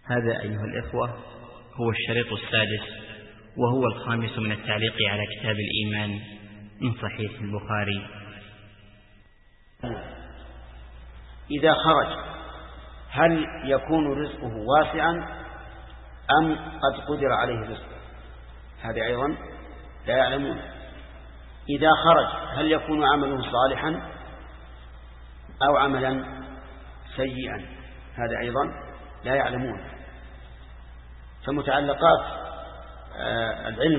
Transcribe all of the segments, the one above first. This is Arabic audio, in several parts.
هذا أيها الإخوة هو الشريط السادس وهو الخامس من التعليق على كتاب الإيمان من صحيح البخاري. إذا خرج هل يكون رزقه واسعا أم قد قدر عليه رزقه؟ هذا أيضا لا يعلمون. إذا خرج هل يكون عمله صالحا أو عملا سيئا؟ هذا أيضا لا يعلمون. فمتعلقات العلم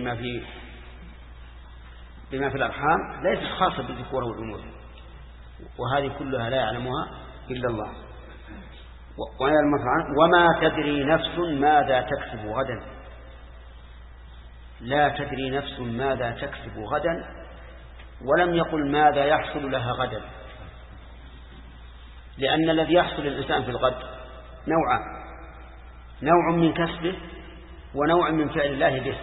بما في الأرحام ليست خاصة بالذكور والأنوثة، وهذه كلها لا يعلمها إلا الله. وما تدري نفس ماذا تكسب غدا، لا تدري نفس ماذا تكسب غدا، ولم يقل ماذا يحصل لها غدا، لأن الذي يحصل للإنسان في الغد نوعان: نوع من كسبه ونوع من فعل الله به.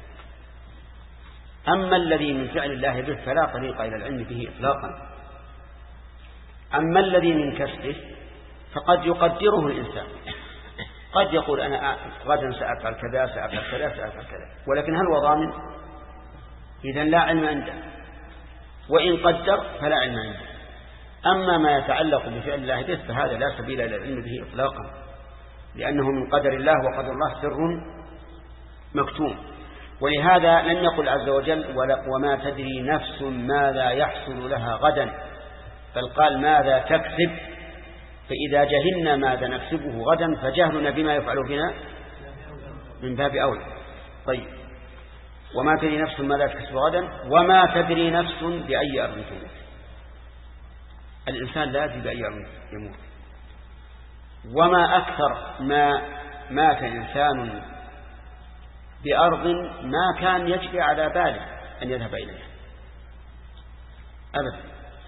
أما الذي من فعل الله به فلا طريق إلى العلم به إطلاقا. أما الذي من كسبه فقد يقدره الإنسان، قد يقول أنا غدا سأفعل كذا سأفعل كذا سأفعل كذا، ولكن هل هو ضامن؟ إذن لا علم عنده، وإن قدر فلا علم عنده. أما ما يتعلق بفعل الله به فهذا لا سبيل إلى العلم به إطلاقا، لأنه من قدر الله، وقدر الله سر مكتوم. ولهذا لم يقل عز وجل وما تدري نفس ماذا يحصل لها غدا، بل قال ماذا تكسب. فإذا جهلنا ماذا نكسبه غدا فجهلنا بما يفعل بنا من باب أولى. طيب، وما تدري نفس ماذا تكسب غدا وما تدري نفس بأي أرض تموت. الإنسان لا يدري بأي أرض يموت. وما أكثر ما مات إنسان بأرض ما كان يجري على باله أن يذهب إليها أبدا.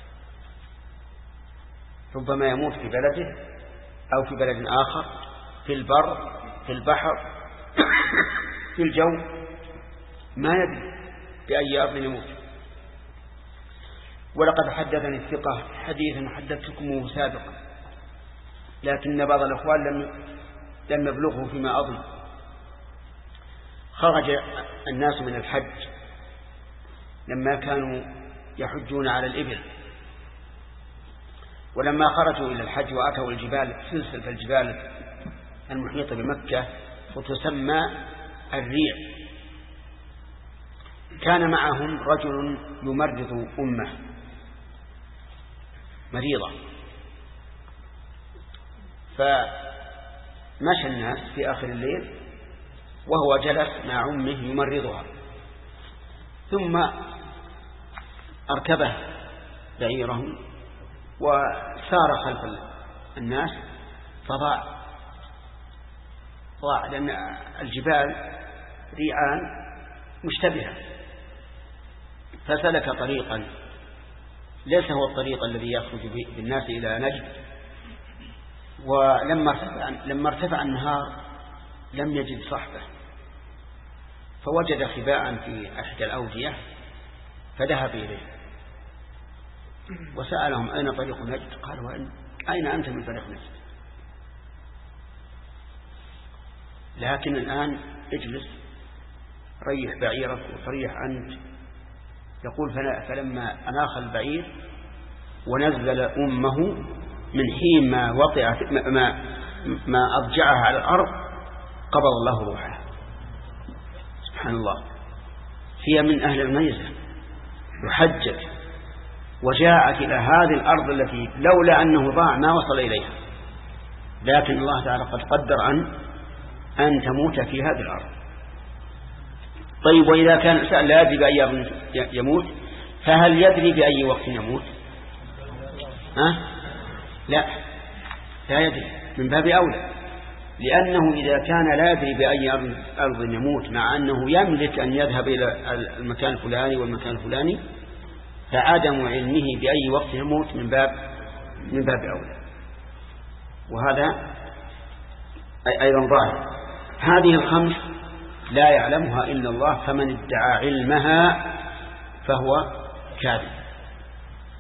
ربما يموت في بلده أو في بلد آخر، في البر، في البحر، في الجو، ما يدري بأي أرض يموت. ولقد حدثني الثقة حديثا حدثتكمه سابقا، لكن بعض الأخوان لم يبلغه فيما أظن. خرج الناس من الحج لما كانوا يحجون على الإبل، ولما خرجوا إلى الحج وأتوا الجبال، سلسلة الجبال المحيطة بمكة وتسمى الريع، كان معهم رجل يمرض أمه مريضة، فمشى الناس في آخر الليل وهو جلس مع أمه يمرضها، ثم أركبه بعيره وسار خلف الناس فضاع لأن الجبال ريعان مشتبهة، فسلك طريقا ليس هو الطريق الذي يخرج بالناس إلى نجد. ولما ارتفع النهار لم يجد صحبه، فوجد خباء في أحد الأودية فذهب إليه وسألهم أين طريق نجد؟ قالوا أين أنت من طريق نجد؟ لكن الآن اجلس ريح بعيرك وتريح أنت. يقول فلما أناخ البعير ونزل أمه من حين ما وطئت ما أضجعها على الأرض قبض الله روحها. سبحان الله، هي من أهل الميزة يحجج وجاءت إلى هذه الأرض التي لولا أنه ضاع ما وصل إليها، لكن الله تعالى قد قدر أن تموت في هذه الأرض. طيب، وإذا كان الإنسان لا يدري بأي أرض يموت فهل يدري بأي وقت يموت؟ لا يدري، من باب أولى، لأنه إذا كان لا يدري بأي أرض يموت مع أنه يملك أن يذهب إلى المكان الفلاني والمكان الفلاني، فعدم علمه بأي وقت يموت من باب أولى. وهذا أيضا ظاهر. هذه الخمس لا يعلمها إلا الله، فمن ادعى علمها فهو كاذب.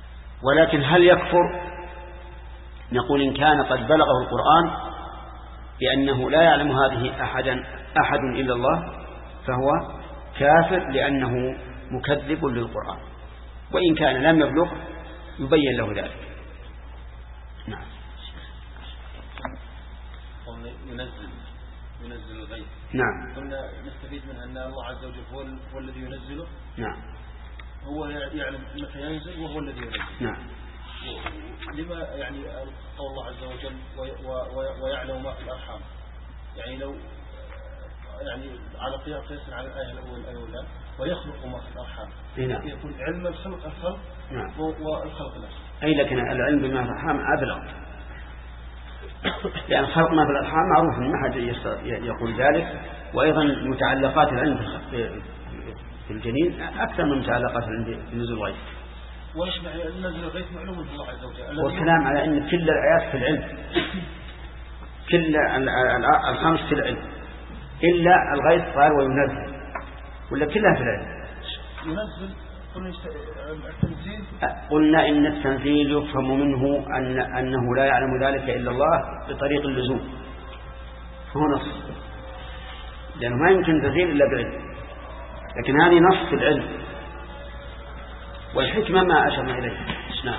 ولكن هل يكفر؟ نقول إن كان قد بلغه القرآن بأنه لا يعلم هذه أحد إلا الله فهو كافر لأنه مكذب للقرآن، وإن كان لم يبلغ يبين له ذلك. نعم. ينزل الغيث. نعم. قلنا نستفيد منها أن الله عز وجل هو الذي ينزله. نعم. هو يعلم متى ينزل وهو الذي ينزل. نعم. لما يعني قول الله عز وجل ويعلم ما في الأرحام، يعني لو يعني على قياس على الآية الأولى ويخلق ما في الأرحام. نعم. يكون علم الخلق. نعم. والخلق نفسه. أي لكن العلم بما في الأرحام أبلغ، لأن خلق ما في الأرحام معروف، ما حد يقول ذلك، وأيضا متعلقات العلم في الجنين أكثر من متعلقات العلم في نزول الغيث. وإيش نزل الغيث معلوم من الله عز وجل. والكلام على أن كل الآيات في العلم، كل الخمس في العلم إلا الغيث قال وينزل، ولا كلها في العلم. ينزل التنزيل. قلنا إن التنزيل يفهم منه أنه لا يعلم ذلك إلا الله بطريق اللزوم، فهو نص، لأنه ما يمكن تنزيل إلا بعلم، لكن هذه نص في العلم، والحكمة ما أشرنا إليه. نعم.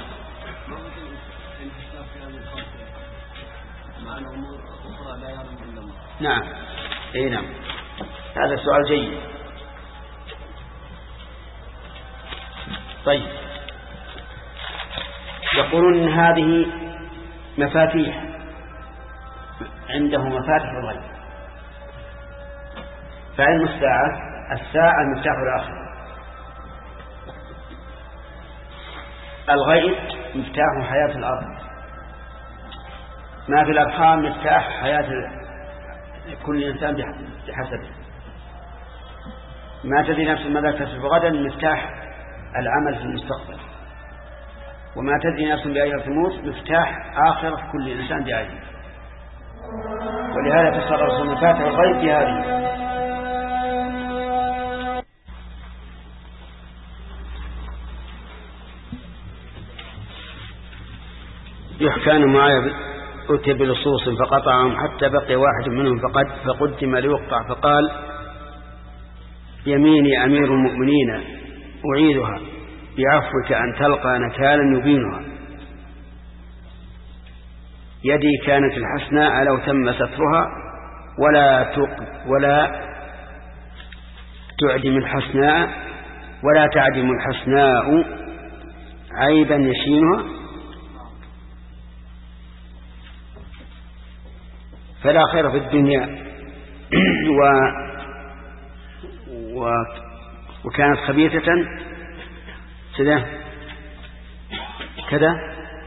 نعم. أي نعم، هذا سؤال جيد. طيب، يقولون إن هذه مفاتيح، عنده مفاتيح الغيب، فعلم الساعة المفتاح الآخر، الغيب مفتاح حياة الأرض، ما في الأرحام مفتاح حياة كل إنسان بحسبه، ما تدري نفس ماذا تكسب غدا مفتاح العمل في المستقبل، وما تدري نفس بأي أرض تموت مفتاح آخرة كل إنسان بعينه. ولهذا تصرف مفاتيح الغيب بهذه. يحكان معايا أتي بلصوص فقطعهم حتى بقي واحد منهم فقدم ليقطع، فقال يميني أمير المؤمنين أعيدها بعفوك أن تلقى نكالا يبينها، يدي كانت الحسناء لو تم سترها ولا تعدم الحسناء ولا تعدم الحسناء عيبا يشينها، فلا خير في الدنيا وكانت خبيثة كذا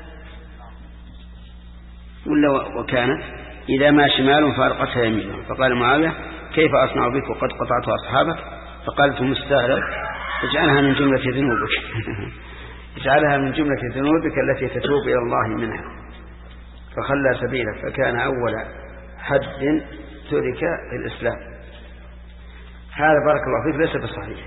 ولا وكانت إذا ما شمال فارقتها يمينه، فقال معاوية كيف أصنع بك وقد قطعت أصحابك؟ فقالت مستهلك اجعلها من جملة ذنوبك اجعلها من جملة ذنوبك التي تتوب إلى الله منها، فخلى سبيله، فكان أول حد ترك الإسلام. هذا بارك الله فيك ليس بصحيح،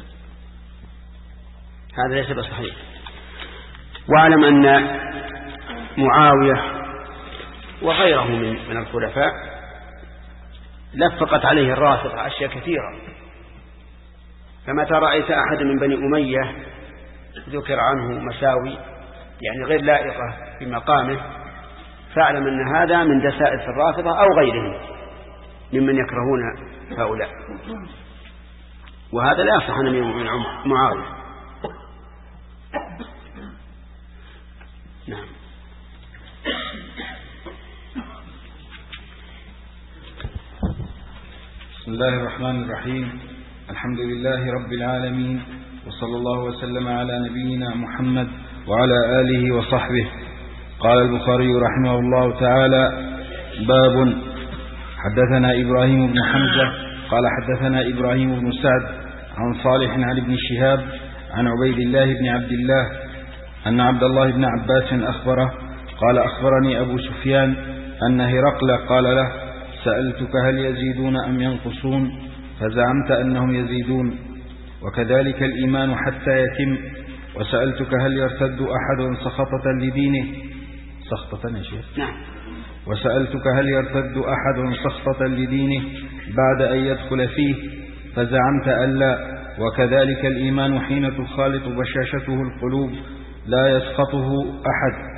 هذا ليس بصحيح. واعلم أن معاوية وغيره من الخلفاء لفقت عليه الرافضة أشياء كثيرة، فمتى رأيت أحد من بني أمية ذكر عنه مساوي يعني غير لائقة بمقامه فاعلم أن هذا من دسائس الرافضة أو غيرهم ممن يكرهون هؤلاء، وهذا لا يصح من معاوية. نعم. بسم الله الرحمن الرحيم، الحمد لله رب العالمين، وصلى الله وسلم على نبينا محمد وعلى آله وصحبه. قال البخاري رحمه الله تعالى: باب. حدثنا إبراهيم بن حمزة قال حدثنا إبراهيم بن سعد عن صالح عن ابن شهاب عن عبيد الله بن عبد الله أن عبد الله بن عباس أخبره قال: أخبرني أبو سفيان أن هرقل قال له: سألتك هل يزيدون أم ينقصون؟ فزعمت أنهم يزيدون، وكذلك الإيمان حتى يتم. وسألتك هل يرتد أحد سخطة لدينه؟ سخطة يا شيخ؟ نعم. وسألتك هل يرتد أحد سخطة لدينه بعد أن يدخل فيه، فزعمت أن لا، وكذلك الإيمان حين تخالط بشاشته القلوب لا يسخطه أحد.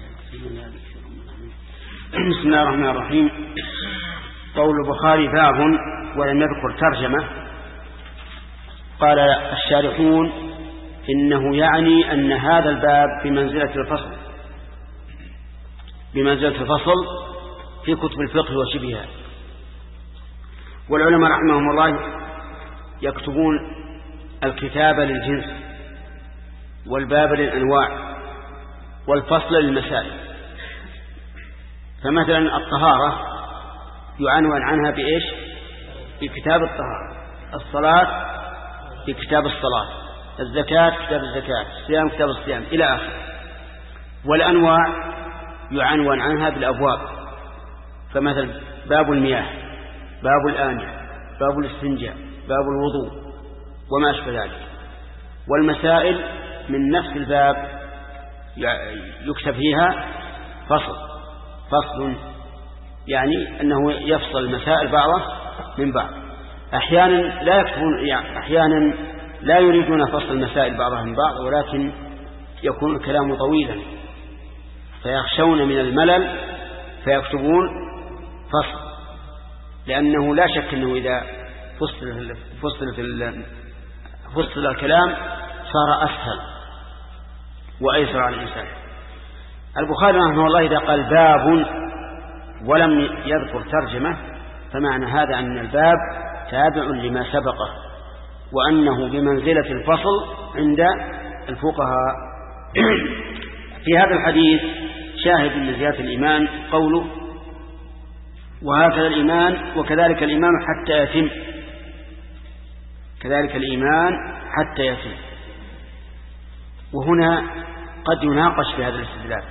بسم الله الرحمن الرحيم. قول البخاري باب ولم يذكر ترجمة. قال الشارحون إنه يعني أن هذا الباب بمنزلة الفصل في كتب الفقه وشبهها. والعلماء رحمهم الله يكتبون الكتاب للجنس والباب للأنواع والفصل للمسائل. فمثلا الطهارة يعنون عنها بإيش؟ بكتاب الطهارة، الصلاة بكتاب الصلاة، الزكاة كتاب الزكاة، الصيام كتاب الصيام إلى آخر. والأنواع يعنون عنها بالأبواب، فمثلا باب المياه، باب الآنية، باب الاستنجاء، باب الوضوء وما أشبه ذلك. والمسائل من نفس الباب يكتب فيها فصل، يعني أنه يفصل المسائل بعضها من بعض. أحيانا لا يكتبون، يعني أحيانا لا يريدون فصل المسائل بعضها من بعض، ولكن يكون الكلام طويلا فيخشون من الملل فيكتبون فصل، لأنه لا شك أنه إذا فصل الكلام صار أسهل وأيسر على الإنسان. البخاري رحمه الله إذا قال باب ولم يذكر ترجمة، فمعنى هذا أن الباب تابع لما سبقه، وأنه بمنزلة الفصل عند الفقهاء. في هذا الحديث شاهد من زيادة الإيمان قوله وهكذا الإيمان وكذلك الإيمان حتى يتم، كذلك الإيمان حتى يتم. وهنا قد يناقش في هذا الاستدلال،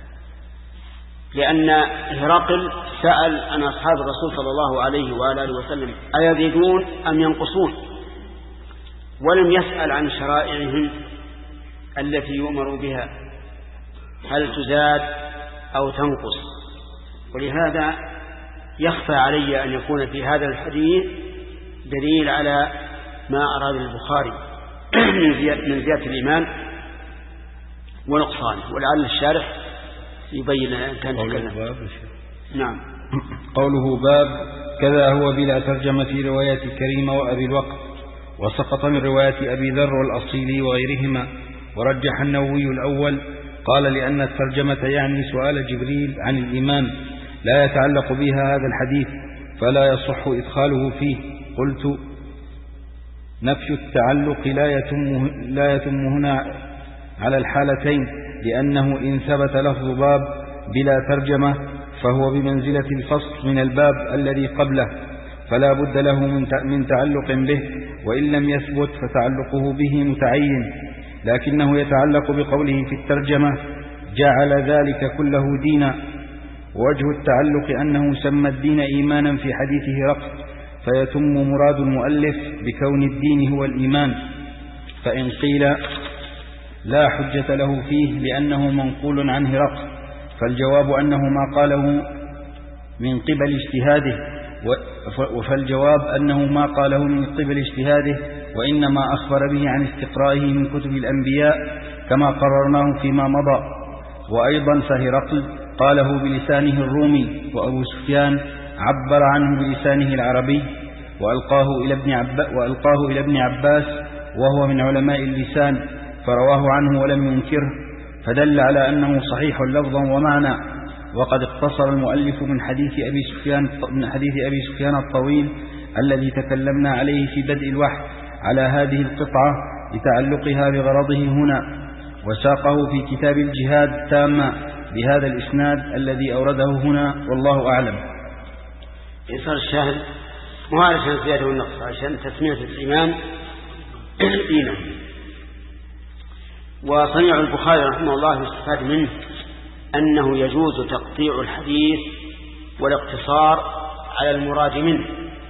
لأن هرقل سأل عن أصحاب الرسول صلى الله عليه وآله وسلم أيزيدون أم ينقصون، ولم يسأل عن شرائعهم التي يؤمر بها هل تزاد أو تنقص. ولهذا يخفى علي أن يكون في هذا الحديث دليل على ما أراد البخاري من زيادة الإيمان ونقصانه، ولعل الشارح يبين أن كان تكلم. نعم. قوله باب كذا هو بلا ترجمة في رواية كريمة وأبي الوقت، وسقط من رواية أبي ذر والأصيلي وغيرهما. ورجح النووي الأول، قال لأن الترجمة يعني سؤال جبريل عن الإيمان لا يتعلق بها هذا الحديث، فلا يصح إدخاله فيه. قلت نفي التعلق لا يتم هنا على الحالتين، لأنه إن ثبت لفظ باب بلا ترجمة فهو بمنزلة الفصل من الباب الذي قبله، فلا بد له من تعلق به، وإن لم يثبت فتعلقه به متعين، لكنه يتعلق بقوله في الترجمة جعل ذلك كله دينا. ووجه التعلق أنه سمى الدين إيمانا في حديث هرقل، فيتم مراد المؤلف بكون الدين هو الإيمان. فإن قيل لا حجة له فيه لأنه منقول عن هرقل، فالجواب أنه ما قاله من قبل اجتهاده، وإنما أخبر به عن استقرائه من كتب الأنبياء كما قررناه فيما مضى. وأيضا فهرقل قاله بلسانه الرومي، وأبو سفيان عبر عنه بلسانه العربي، وألقاه إلى ابن عباس وهو من علماء اللسان فرواه عنه ولم ينكره، فدل على أنه صحيح لفظا ومعنى. وقد اقتصر المؤلف من حديث أبي سفيان الطويل الذي تكلمنا عليه في بدء الوحي على هذه القطعة لتعلقها بغرضه هنا، وساقه في كتاب الجهاد تاما بهذا الإسناد الذي أورده هنا، والله أعلم. يصير الشاهد مو علشان زيادة والنقص، عشان تسمية الإيمان دينا. وصنيع البخاري رحمه الله يستفاد منه أنه يجوز تقطيع الحديث والاقتصار على المراد منه،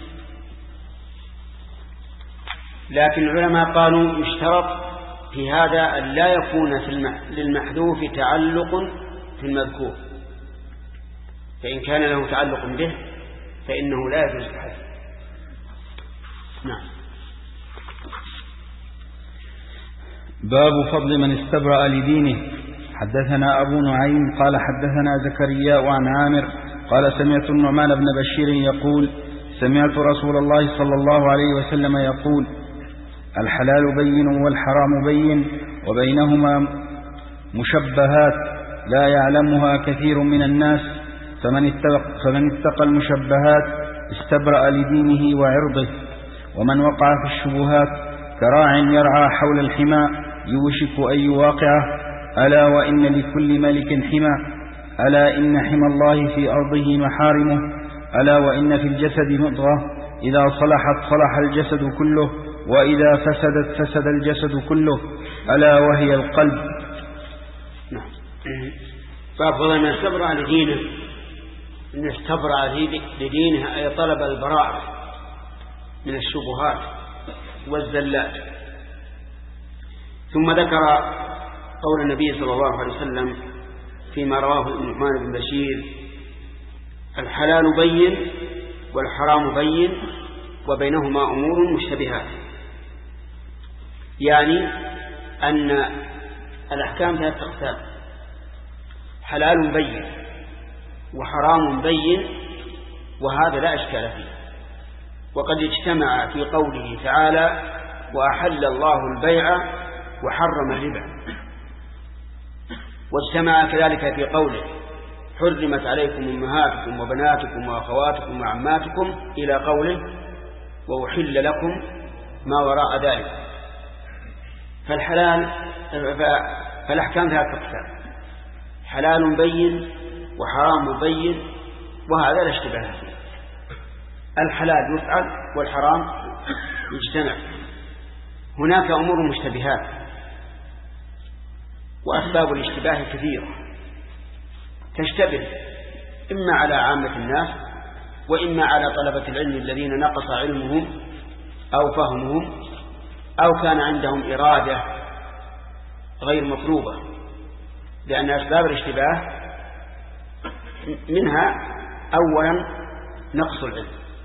لكن العلماء قالوا يشترط في هذا أن لا يكون للمحذوف تعلق في المذكور، فإن كان له تعلق به فإنه لا يجوز الحج. نعم. باب فضل من استبرأ لدينه. حدثنا أبو نعيم قال حدثنا زكريا عن عامر قال سمعت النعمان بن بشير يقول سمعت رسول الله صلى الله عليه وسلم يقول الحلال بين والحرام بين وبينهما مشبهات لا يعلمها كثير من الناس فمن اتقى المشبهات استبرأ لدينه وعرضه ومن وقع في الشبهات كراع يرعى حول الحمى يوشك أن يواقعه ألا وإن لكل ملك حمى ألا إن حمى الله في أرضه محارمه ألا وإن في الجسد مضغة إذا صلحت صلح الجسد كله وإذا فسدت فسد الجسد كله ألا وهي القلب. نعم. فأفضل من استبرأ لدينه إن استبرأ لدينه أي طلب البراءة من الشبهات والزلات. ثم ذكر قول النبي صلى الله عليه وسلم فيما رواه النعمان بن بشير الحلال بين والحرام بين وبينهما أمور مشتبهات، يعني أن الأحكام ثلاثة أقسام: حلال بين وحرام بين، وهذا لا إشكال فيه. وقد اجتمع في قوله تعالى وأحل الله البيع وحرم الربا، واجتمع كذلك في قوله حرمت عليكم أمهاتكم وبناتكم وأخواتكم وعماتكم إلى قوله وأحل لكم ما وراء ذلك. فالأحكام ثلاثة أقسام: حلال بين وحرام بين، وهذا لا اشتباه فيه. الحلال يفعل والحرام يجتمع. هناك أمور مشتبهات، وأسباب الاشتباه كثيرة تشتبه إما على عامة الناس وإما على طلبة العلم الذين نقص علمهم أو فهمهم أو كان عندهم إرادة غير مطلوبة، لأن أسباب الاشتباه منها أولا نقص العلم،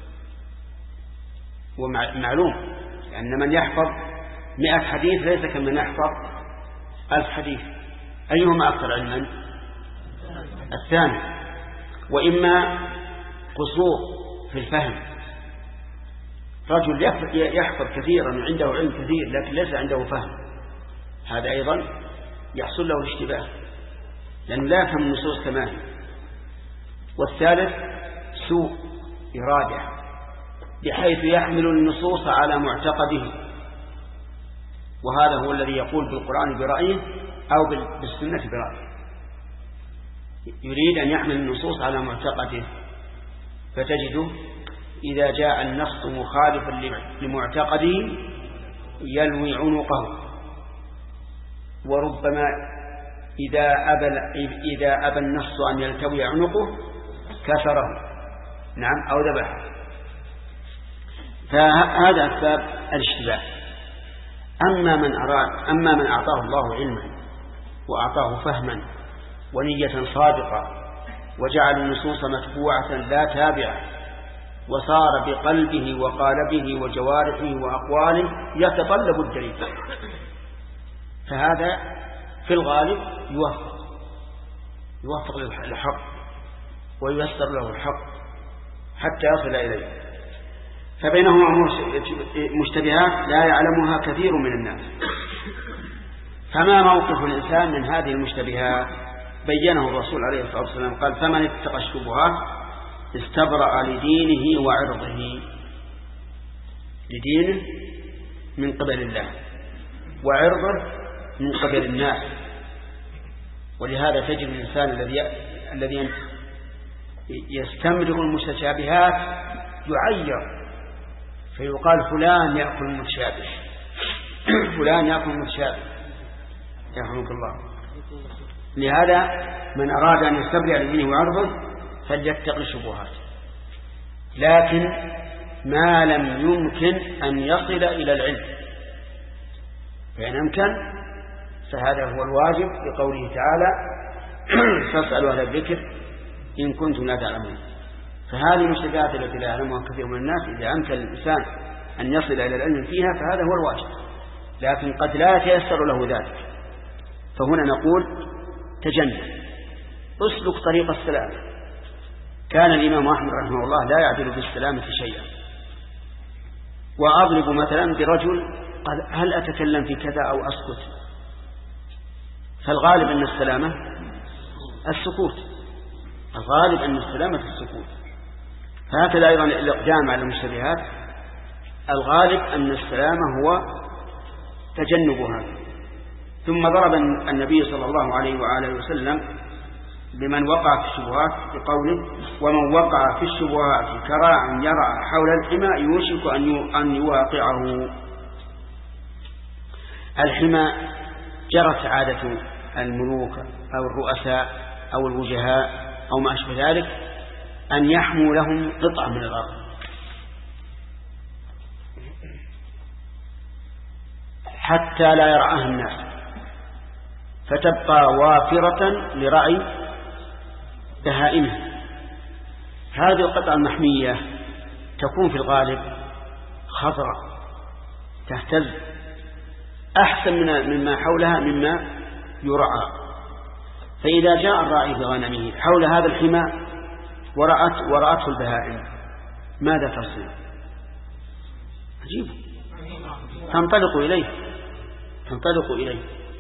ومعلوم أن من يحفظ 100 حديث ليس كمن يحفظ 1000 حديث. أيهما أكثر علما؟ الثاني. وإما قصور في الفهم، رجل يحفظ كثيرا وعنده علم كثير لكن ليس عنده فهم، هذا أيضا يحصل له الاشتباه لأنه لا يفهم النصوص كما هي. والثالث سوء إرادة بحيث يحمل النصوص على معتقده، وهذا هو الذي يقول بالقرآن برأيه أو بالسنة برأيه، يريد أن يحمل النصوص على معتقده، فتجده إذا جاء النص مخالفا لمعتقده يلوي عنقه، وربما إذا أبى النص أن يلتوي عنقه كسره، نعم، أو ذبحه. فهذا أسباب الاشتباه. أما من أعطاه الله علما وأعطاه فهما ونية صادقة وجعل النصوص متبوعة لا تابعة، وصار بقلبه وقالبه وجوارحه وأقواله يتطلب الدليل، فهذا في الغالب يوفق للحق وييسر له الحق حتى يصل إليه. فبينهما أمور مشتبهات لا يعلمها كثير من الناس. فما موقف الإنسان من هذه المشتبهات؟ بينه الرسول عليه الصلاة والسلام، قال فمن اتقى الشبهات استبرأ لدينه وعرضه. لدينه من قبل الله، وعرضه من قبل الناس. ولهذا تجد الإنسان الذي يستمرغ المتشابهات يعير، فيقال فلان يأكل متشابه، فلان يأكل متشابه، يرحمك الله. لهذا من أراد أن يستبرئ لدينه وعرضه فليتقي الشبهات، لكن ما لم يمكن أن يصل إلى العلم، فإن أمكن فهذا هو الواجب، لقوله تعالى فاسألوا أهل الذكر إن كنتم لا تعلمون. فهذه المشتبهات التي لا يعلمها كثير من الناس إذا أمكن الإنسان أن يصل إلى العلم فيها فهذا هو الواجب، لكن قد لا يتيسر له ذلك. فهنا نقول تجنب، اسلك طريق السلام. كان الإمام أحمد رحمه الله لا يعدل بالسلامة شيئا. وأضرب مثلا برجل قال هل أتكلم في كذا أو أسكت؟ فالغالب أن السلامة السكوت، الغالب أن السلامة في السكوت. فهكذا أيضا الإقدام على المشتبهات الغالب أن السلامة هو تجنبها. ثم ضرب النبي صلى الله عليه وآله وسلم لمن وقع في الشبهات بقوله ومن وقع في الشبهات كراع يرعى حول الحمى يوشك أن يواقعه. الحمى جرت عادة الملوك أو الرؤساء أو الوجهاء أو ما أشبه ذلك أن يحموا لهم قطعة من الأرض حتى لا يرعاها الناس فتبقى وافرة لرعي بهائمه. هذه القطعة المحمية تكون في الغالب خضراء تهتز أحسن مما حولها مما يرعى. فإذا جاء الراعي بغنمه حول هذا الحمى ورأته البهائم ماذا تصنع؟ عجيب، تنطلق إليه.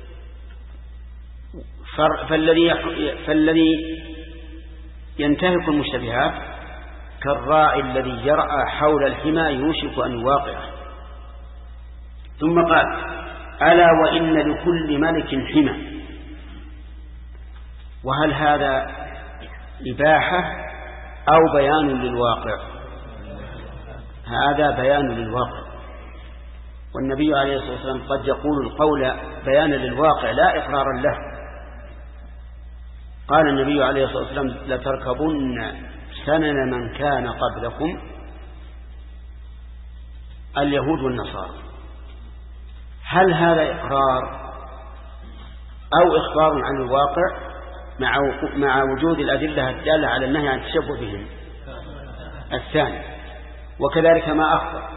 فالذي ينتهك المشتبهات كالراعي الذي يرعى حول الحمى يوشك أن يواقعه. ثم قال ألا وإن لكل ملك حمى. وهل هذا إباحة أو بيان للواقع؟ هذا بيان للواقع. والنبي عليه الصلاة والسلام قد يقول القول بيانا للواقع لا إقرارا له. قال النبي عليه الصلاة والسلام لتركبن سنن من كان قبلكم اليهود والنصارى. هل هذا إقرار أو إخبار عن الواقع مع وجود الأدلة الدالة على النهي عن التشبه بهم؟ الثاني. وكذلك ما أخبر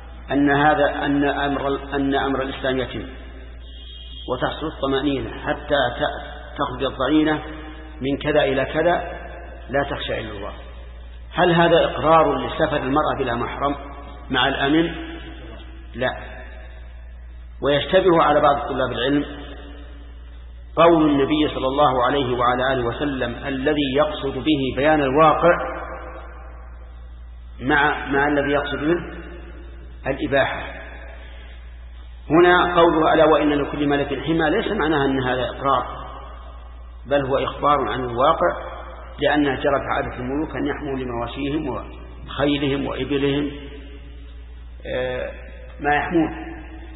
أن أمر الإسلام يتم وتحصل الطمأنينة حتى تخرج الضعينة من كذا إلى كذا لا تخشى إلا الله. هل هذا إقرار لسفر المرأة بلا محرم مع الأمن؟ لا. ويشتبه على بعض طلاب العلم قول النبي صلى الله عليه وعلى آله وسلم الذي يقصد به بيان الواقع مع الذي يقصد به الإباحة. هنا قوله ألا وإن لكل ملك حمى ليس معناها أن هذا إقرار، بل هو إخبار عن الواقع، لأنها جرت عادة الملوك أن يحموا لمواشيهم وخيلهم وإبلهم ما يحمون.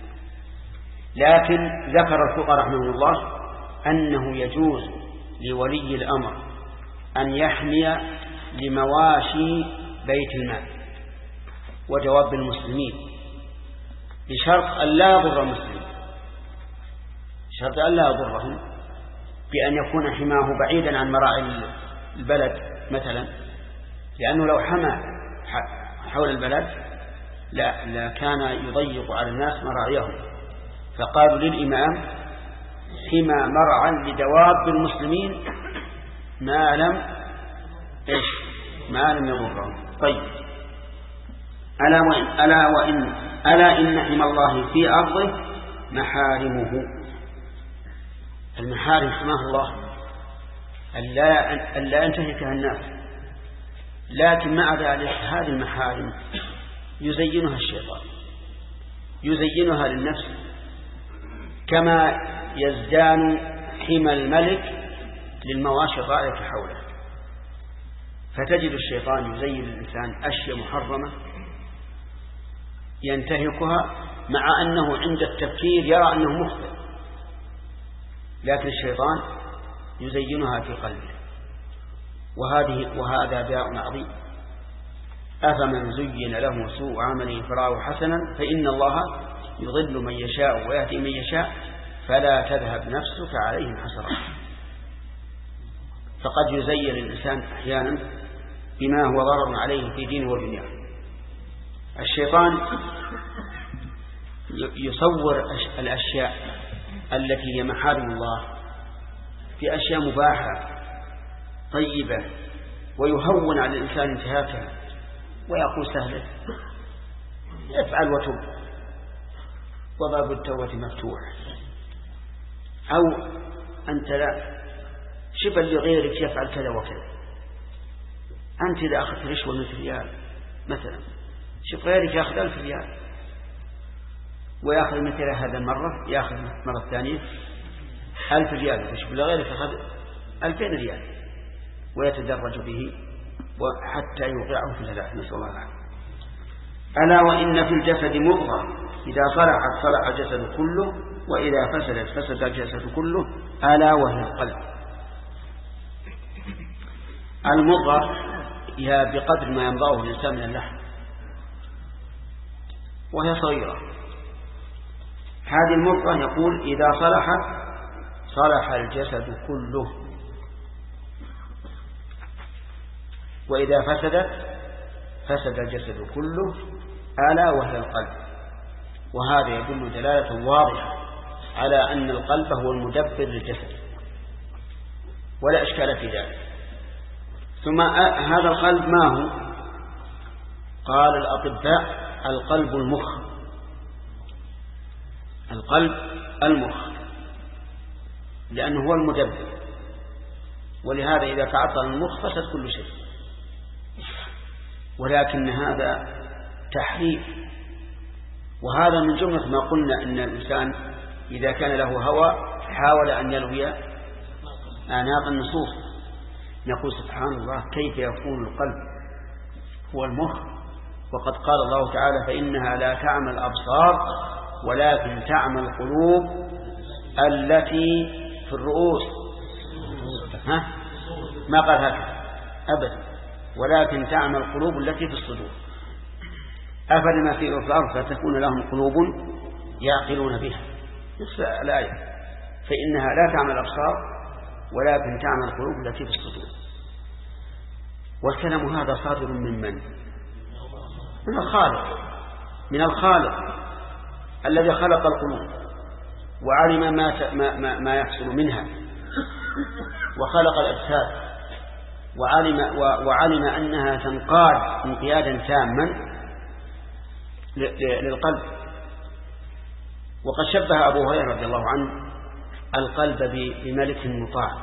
لكن ذكر الفقهاء رحمه الله أنه يجوز لولي الأمر أن يحمي لمواشي بيت المال وجواب المسلمين بشرط أن لا يضر المسلمين، شرط أن لا يضرهم بأن يكون حماه بعيدا عن مراعي البلد مثلا، لأنه لو حمى حول البلد لا كان يضيق على الناس مراعيهم. فقالوا للإمام حمى مرعا لدواب المسلمين ما لم يضرهم. طيب ألا إن حمى الله في أرضه محارمه. المحارم حماه الله أن لا ينتهكها الناس، لكن مع ذلك هذه المحارم يزينها الشيطان، يزينها للنفس كما يزدان حمى الملك للمواشي الرائعة حوله. فتجد الشيطان يزين الإنسان أشياء محرمة ينتهكها مع أنه عند التفكير يرى أنه مخطئ، لكن الشيطان يزينها في قلبه. وهذا داء عظيم. أفمن زين له سوء عمله فراه حسنا فإن الله يضل من يشاء ويهدي من يشاء فلا تذهب نفسك عليهم حسرات. فقد يزين الإنسان أحيانا بما هو ضرر عليه في دينه ودنياه. الشيطان يصور الأشياء التي هي محارم الله في أشياء مباحة طيبة، ويهون على الإنسان انتهاكها ويقول سهلة، افعل وتب وباب التوبة مفتوح. أو أنت لا شبا لغيرك يفعل كذا وكذا، أنت إذا أخذت رشوة من ريال مثلا، شوف غيرك يأخذ 1000 ريال ويأخذ مثل هذا المرة، يأخذ مرة ثانية 1000 ريال، وشوف لغيرك أخذ 2000 ريال ويتدرج به وحتى يوقعه في الهلاك، نسأل الله العافية. ألا وإن في الجسد مضغة إذا صلحت صلح الجسد كله وإذا فسدت فسد الجسد كله، ألا وهي القلب. المضغة هي بقدر ما يمضغه الإنسان من اللحم، وهي صغيرة. هذه المضغة يقول إذا صلحت صلح الجسد كله، وإذا فسدت فسد الجسد كله، ألا وهي القلب. وهذا يدل دلالة واضحة على أن القلب هو المدبر للجسد، ولا إشكال في ذلك. ثم هذا القلب ما هو؟ قال الأطباء القلب المخ، القلب المخ، لأنه هو المدبر، ولهذا إذا تعطل المخ فسد كل شيء. ولكن هذا تحريف، وهذا من جملة ما قلنا إن الإنسان إذا كان له هوى حاول أن يلوي أعناق النصوص. نقول سبحان الله، كيف يكون القلب هو المخ وقد قال الله تعالى فإنها لا تعمى الأبصار ولكن تعمى القلوب التي في الرؤوس. ما قال هكذا أبدا، ولكن تعمى القلوب التي في الصدور. أفلما في الأرض فتكون لهم قلوب يعقلون بها، نصف الآية، فإنها لا تعمى الأبصار ولكن تعمى القلوب التي في الصدور. والكلام هذا صادر من من؟ من الخالق، من الخالق الذي خلق القلوب وعلم ما يحصل منها، وخلق الأجساد وعلم أنها تنقاد انقيادا تاما للقلب. وقد شبه أبو هريرة رضي الله عنه القلب بملك مطاع،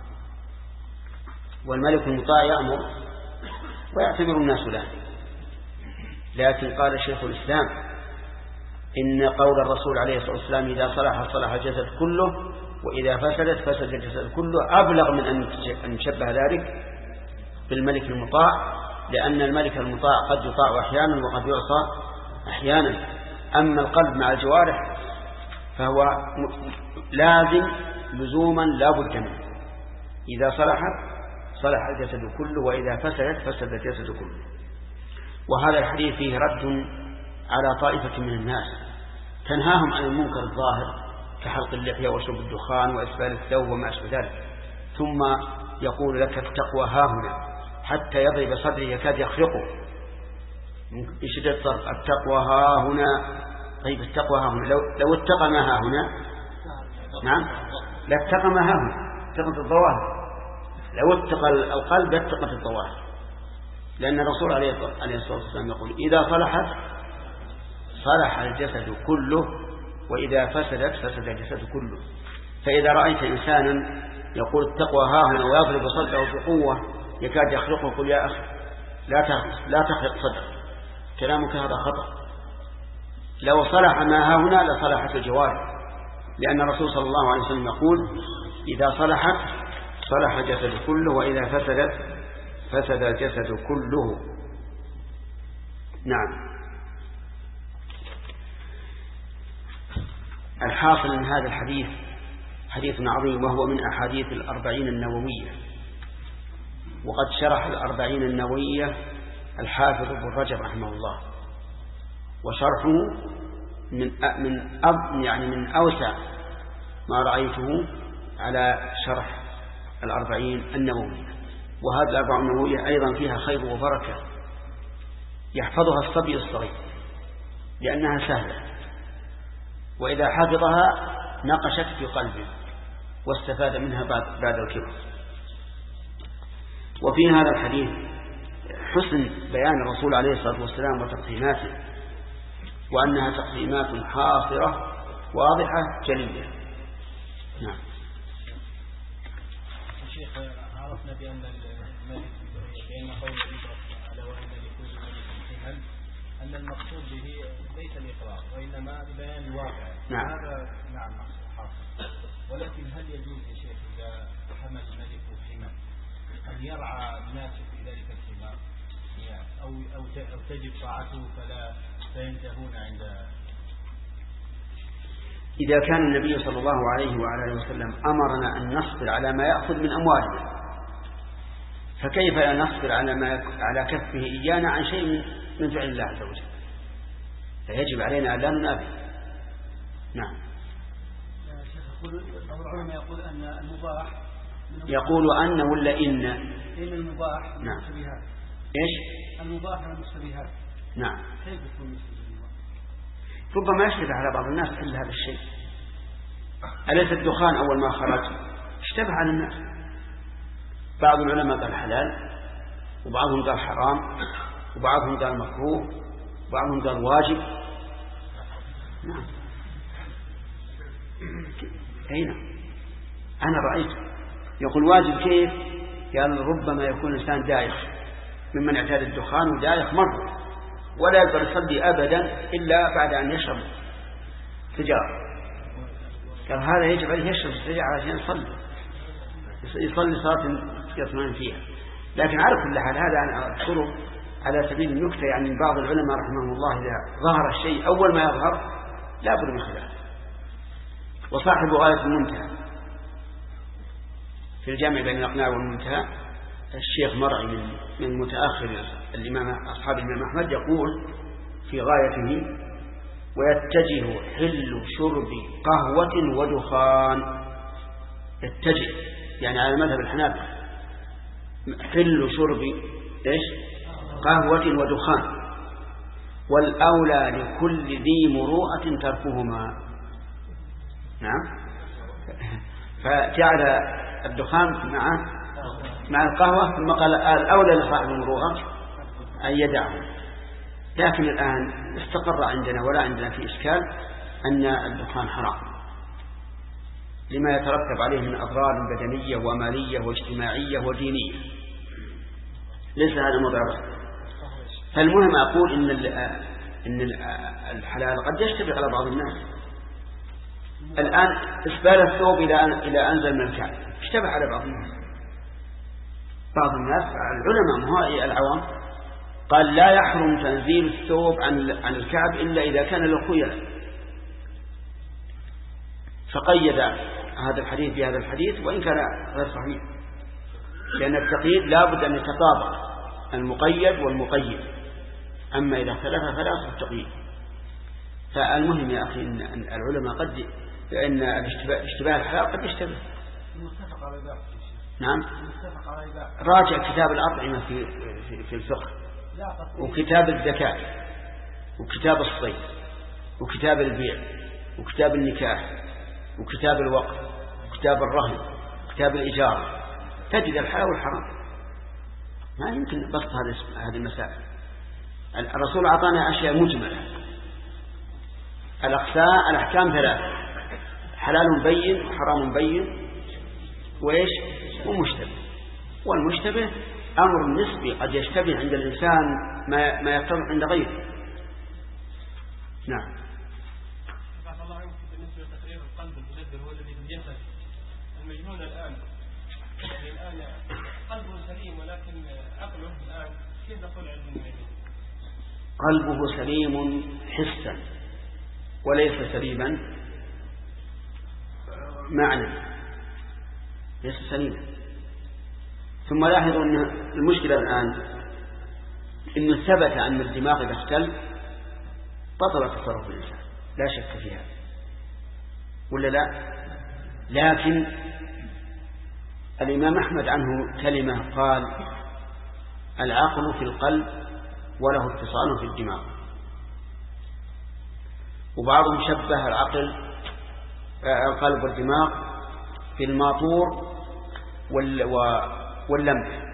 والملك المطاع يأمر ويعتبر الناس له. لكن قال شيخ الإسلام إن قول الرسول عليه الصلاة والسلام إذا صلح صلح الجسد كله وإذا فسدت فسد الجسد كله أبلغ من أن يشبه ذلك بالملك المطاع، لأن الملك المطاع قد يطاع أحيانا وقد يعصى أحيانا. أما القلب مع الجوارح فهو لازم لزوما لا بد منه، إذا صلحت صلح الجسد كله وإذا فسدت فسد الجسد كله. وهذا الحديث فيه رد على طائفة من الناس تنهاهم عن المنكر الظاهر كحلق اللحية وشرب الدخان وإسبال الثوب وما أشبه ذلك، ثم يقول لك التقوى هاهنا حتى يضرب صدره يكاد يخرقه من شدة الضرب. التقوى هاهنا. طيب التقوى هاهنا، لو اتقى ما هاهنا، نعم، لا اتقى ما هاهنا، اتقت الظواهر. لو اتقى القلب اتقت الظواهر، لأن الرسول عليه الصلاة والسلام يقول إذا صلحت صلح الجسد كله وإذا فسدت فسد الجسد كله. فإذا رأيت إنسانا يقول التقوى هاهنا ويضرب صدره بقوة يكاد يخرقه، قل يا أخي لا تخرق صدرك، كلامك هذا خطأ. لو صلح ما هاهنا لصلحت الجوارح، لأن الرسول صلى الله عليه وسلم يقول إذا صلحت صلح الجسد كله وإذا فسدت فسد الجسد كله. نعم. الحاصل من هذا الحديث حديث عظيم، وهو من أحاديث 40 النووية. وقد شرح 40 النووية الحافظ ابن رجب رحمه الله، وشرحه من أوسع ما رأيته على شرح الأربعين النووية. وهذه الأربعين النووية أيضا فيها خير وبركة يحفظها الصبي الصغير لأنها سهلة، وإذا حفظها نقشت في قلبه واستفاد منها بعد الكبر. وفي هذا الحديث حسن بيان الرسول عليه الصلاة والسلام وتقسيماته، وأنها تقسيمات حاصرة واضحة جلية. نعم. الشيخ عرفنا بأن الملك بأن قول الإبرة على وأن لكل ملك حمل أن المقصود به ليس الإقرار وإنما بيان الواقع. نعم. هذا نعم حاصل. ولكن هل يجوز يا شيخ إذا حمل الملك حمل أن يرعى الناس في ذلك الحمار أو تجب طاعته فلا ينتهون عند؟ إذا كان النبي صلى الله عليه وعلى آله وسلم أمرنا أن نصبر على ما يأخذ من أموالنا، فكيف لا نصبر على كفه إيانا عن شيء من فعل الله عز وجل؟ فيجب علينا أن لا ننابه. نعم. بعض العلماء يقول أن المباح يقول أن ولا إن المباح نعم. المشتبهات. إيش؟ المباح المشتبهات. نعم. كيف يكون مشتبه؟ ربما يشتبه على بعض الناس إلا هذا الشيء. أليس الدخان أول ما خرج اشتبه على الناس؟ بعض العلماء قال حلال، وبعضهم قال حرام، وبعضهم قال مكروه، وبعضهم قال واجب. نعم. أين أنا رأيت يقول واجب كيف؟ قال ربما يكون الإنسان دايخ ممن اعتاد الدخان ودايخ مرة ولا يقدر يصلي أبدا إلا بعد أن يشرب سجارة. قال هذا يجب عليه يشرب السجارة عشان يصلي صلاة يطمئن فيها. لكن على كل حال هذا أنا أذكره على سبيل النكتة، يعني بعض العلماء رحمه الله إذا ظهر الشيء أول ما يظهر لا بد من خلاف. وصاحب غاية المنتهى في الجامع بين الإقناع والمنتهى الشيخ مرعي من متأخر الإمام أصحاب الإمام أحمد يقول في غايته: ويتجه حل شرب قهوة ودخان. يتجه يعني على مذهب الحنابلة حل شرب إيش؟ قهوة ودخان، والأولى لكل ذي مروءة تركهما. نعم. فجعل الدخان مع القهوة، ثم قال الأولى لصاحب المروءة أن يدعه. لكن الآن استقر عندنا ولا عندنا في إشكال أن الدخان حرام لما يترتب عليه من أضرار بدنية ومالية واجتماعية ودينية، ليس هذا مضرا. فالمهم أقول إن الحلال قد يشتبه على بعض الناس. الآن إسبال الثوب إلى أنزل من الكعب اشتبه على بعض الناس. بعض الناس العلماء مهائي العوام قال لا يحرم تنزيل الثوب عن الكعب إلا إذا كان له خيلاء، فقيد هذا الحديث بهذا الحديث وإن كان غير صحيح، لأن التقييد لا بد أن يتطابق المقيد والمقيد، أما إذا اختلف فلا يصح التقييد. فالمهم يا أخي أن العلماء قد لأن اشتباه الحلال قد يشتبه. نعم. راجع كتاب الأطعمة في الفقه، وكتاب الزكاة، وكتاب الصيد، وكتاب البيع، وكتاب النكاح، وكتاب الوقف، وكتاب الرهن، وكتاب الإجارة، تجد الحلال والحرام. ما يمكن بسط هذه المسائل. الرسول أعطانا أشياء مجملة. الأحكام ثلاثة: حلال بين، وحرام بين، وإيش؟ ومشتبه. والمشتبه أمر نسبي قد يشتبه عند الإنسان ما يتضح عند غيره. نعم. الله عنك بالنسبة لتقرير القلب المجدد هو الذي بالجسد. المجنون الآن قلبه سليم ولكن عقله الآن كيف نقول عنه المجنون؟ قلبه سليم حسا وليس سليما معنى، ليس سليما. ثم لاحظوا أن المشكلة الآن إنه ثبت أن الدماغ إذا اختل بطل تصرف الإنسان، لا شك فيها ولا لا؟ لكن الإمام أحمد عنه كلمة قال: العقل في القلب وله اتصال في الدماغ. وبعضهم شبه القلب والدماغ في الماطور واللمح.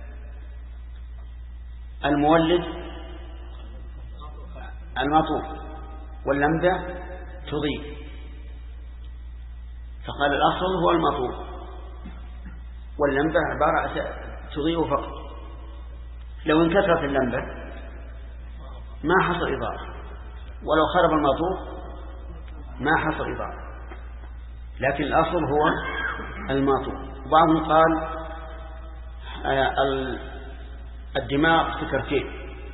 المولد الماطور واللمبة تضيء، فقال الأصل هو الماطور، واللمبة عبارة تضيء فقط. لو انكسرت اللمبة ما حصل إضاءة، ولو خرب الماطور ما حصل إضاءة، لكن الأصل هو الماطور. بعضهم قال الدماغ سكرتين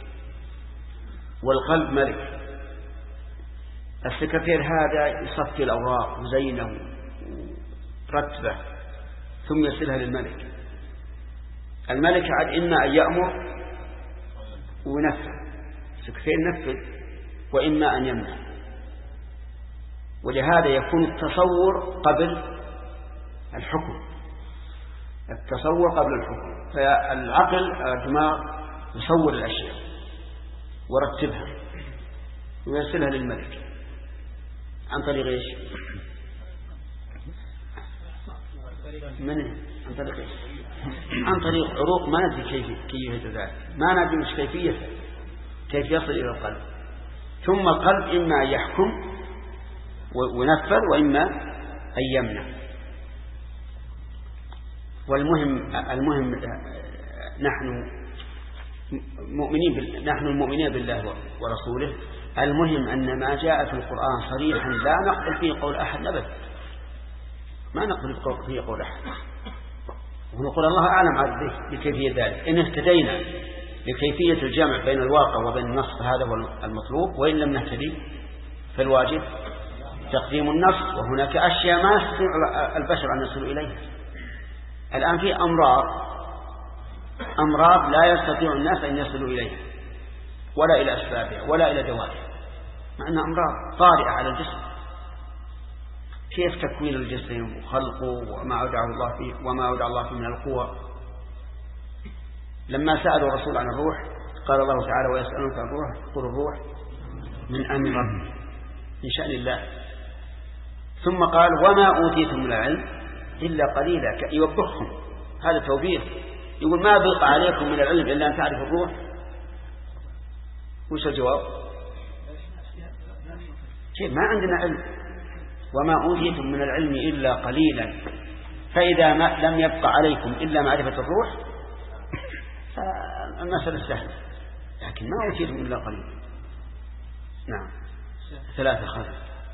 والقلب ملك. السكرتير هذا يصفي الأوراق وزينه ورتبه ثم يرسلها للملك. الملك عاد إما أن يأمر وينفذ، السكرتير ينفذ، وإما أن يمنع. ولهذا يكون التصور قبل الحكم، التصور قبل الحكم. فالعقل الدماغ يصور الأشياء ورتبها ويرسلها للملك عن طريق ايش؟ عن طريق عروق ما ندري كيفية ذلك، ما ندري مش كيفيته، كيف يصل إلى القلب. ثم القلب إما أن يحكم وينفذ وإما أن يمنع. والمهم نحن المؤمنين بالله ورسوله، المهم أن ما جاء في القرآن صريحا لا نقبل فيه قول أحد أبدا، ما نقبل فيه قول أحد، ونقول الله أعلم بكيفية ذلك. إن اهتدينا لكيفية الجمع بين الواقع وبين النص هذا هو المطلوب، وإن لم نهتدي فالواجب تقديم النص. وهناك أشياء ما يستطيع البشر أن يصلوا إليها. الآن في أمراض لا يستطيع الناس أن يصلوا إليها ولا إلى أسبابها ولا إلى دوائها، مع أنها أمراض طارئة على الجسم. كيف تكوين الجسم وخلقه وما أودع الله فيه من القوة. لما سألوا الرسول عن الروح قال الله تعالى: ويسألونك عن الروح قل الروح من أمر ربي، من شأن الله. ثم قال: وما أوتيتم من العلم إلا قليلا، يوبخهم. هذا توبيخ، يقول ما بقى عليكم من العلم إلا أن تعرفوا الروح. وش الجواب؟ كيف ما عندنا علم؟ وما أوتيتم من العلم إلا قليلا، فإذا لم يبقى عليكم إلا معرفة الروح فالمسألة سهلة، لكن ما أوتيتم إلا قليلا. نعم. 3 خلف.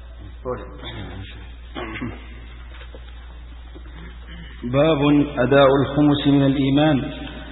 باب أداء الخمس من الإيمان.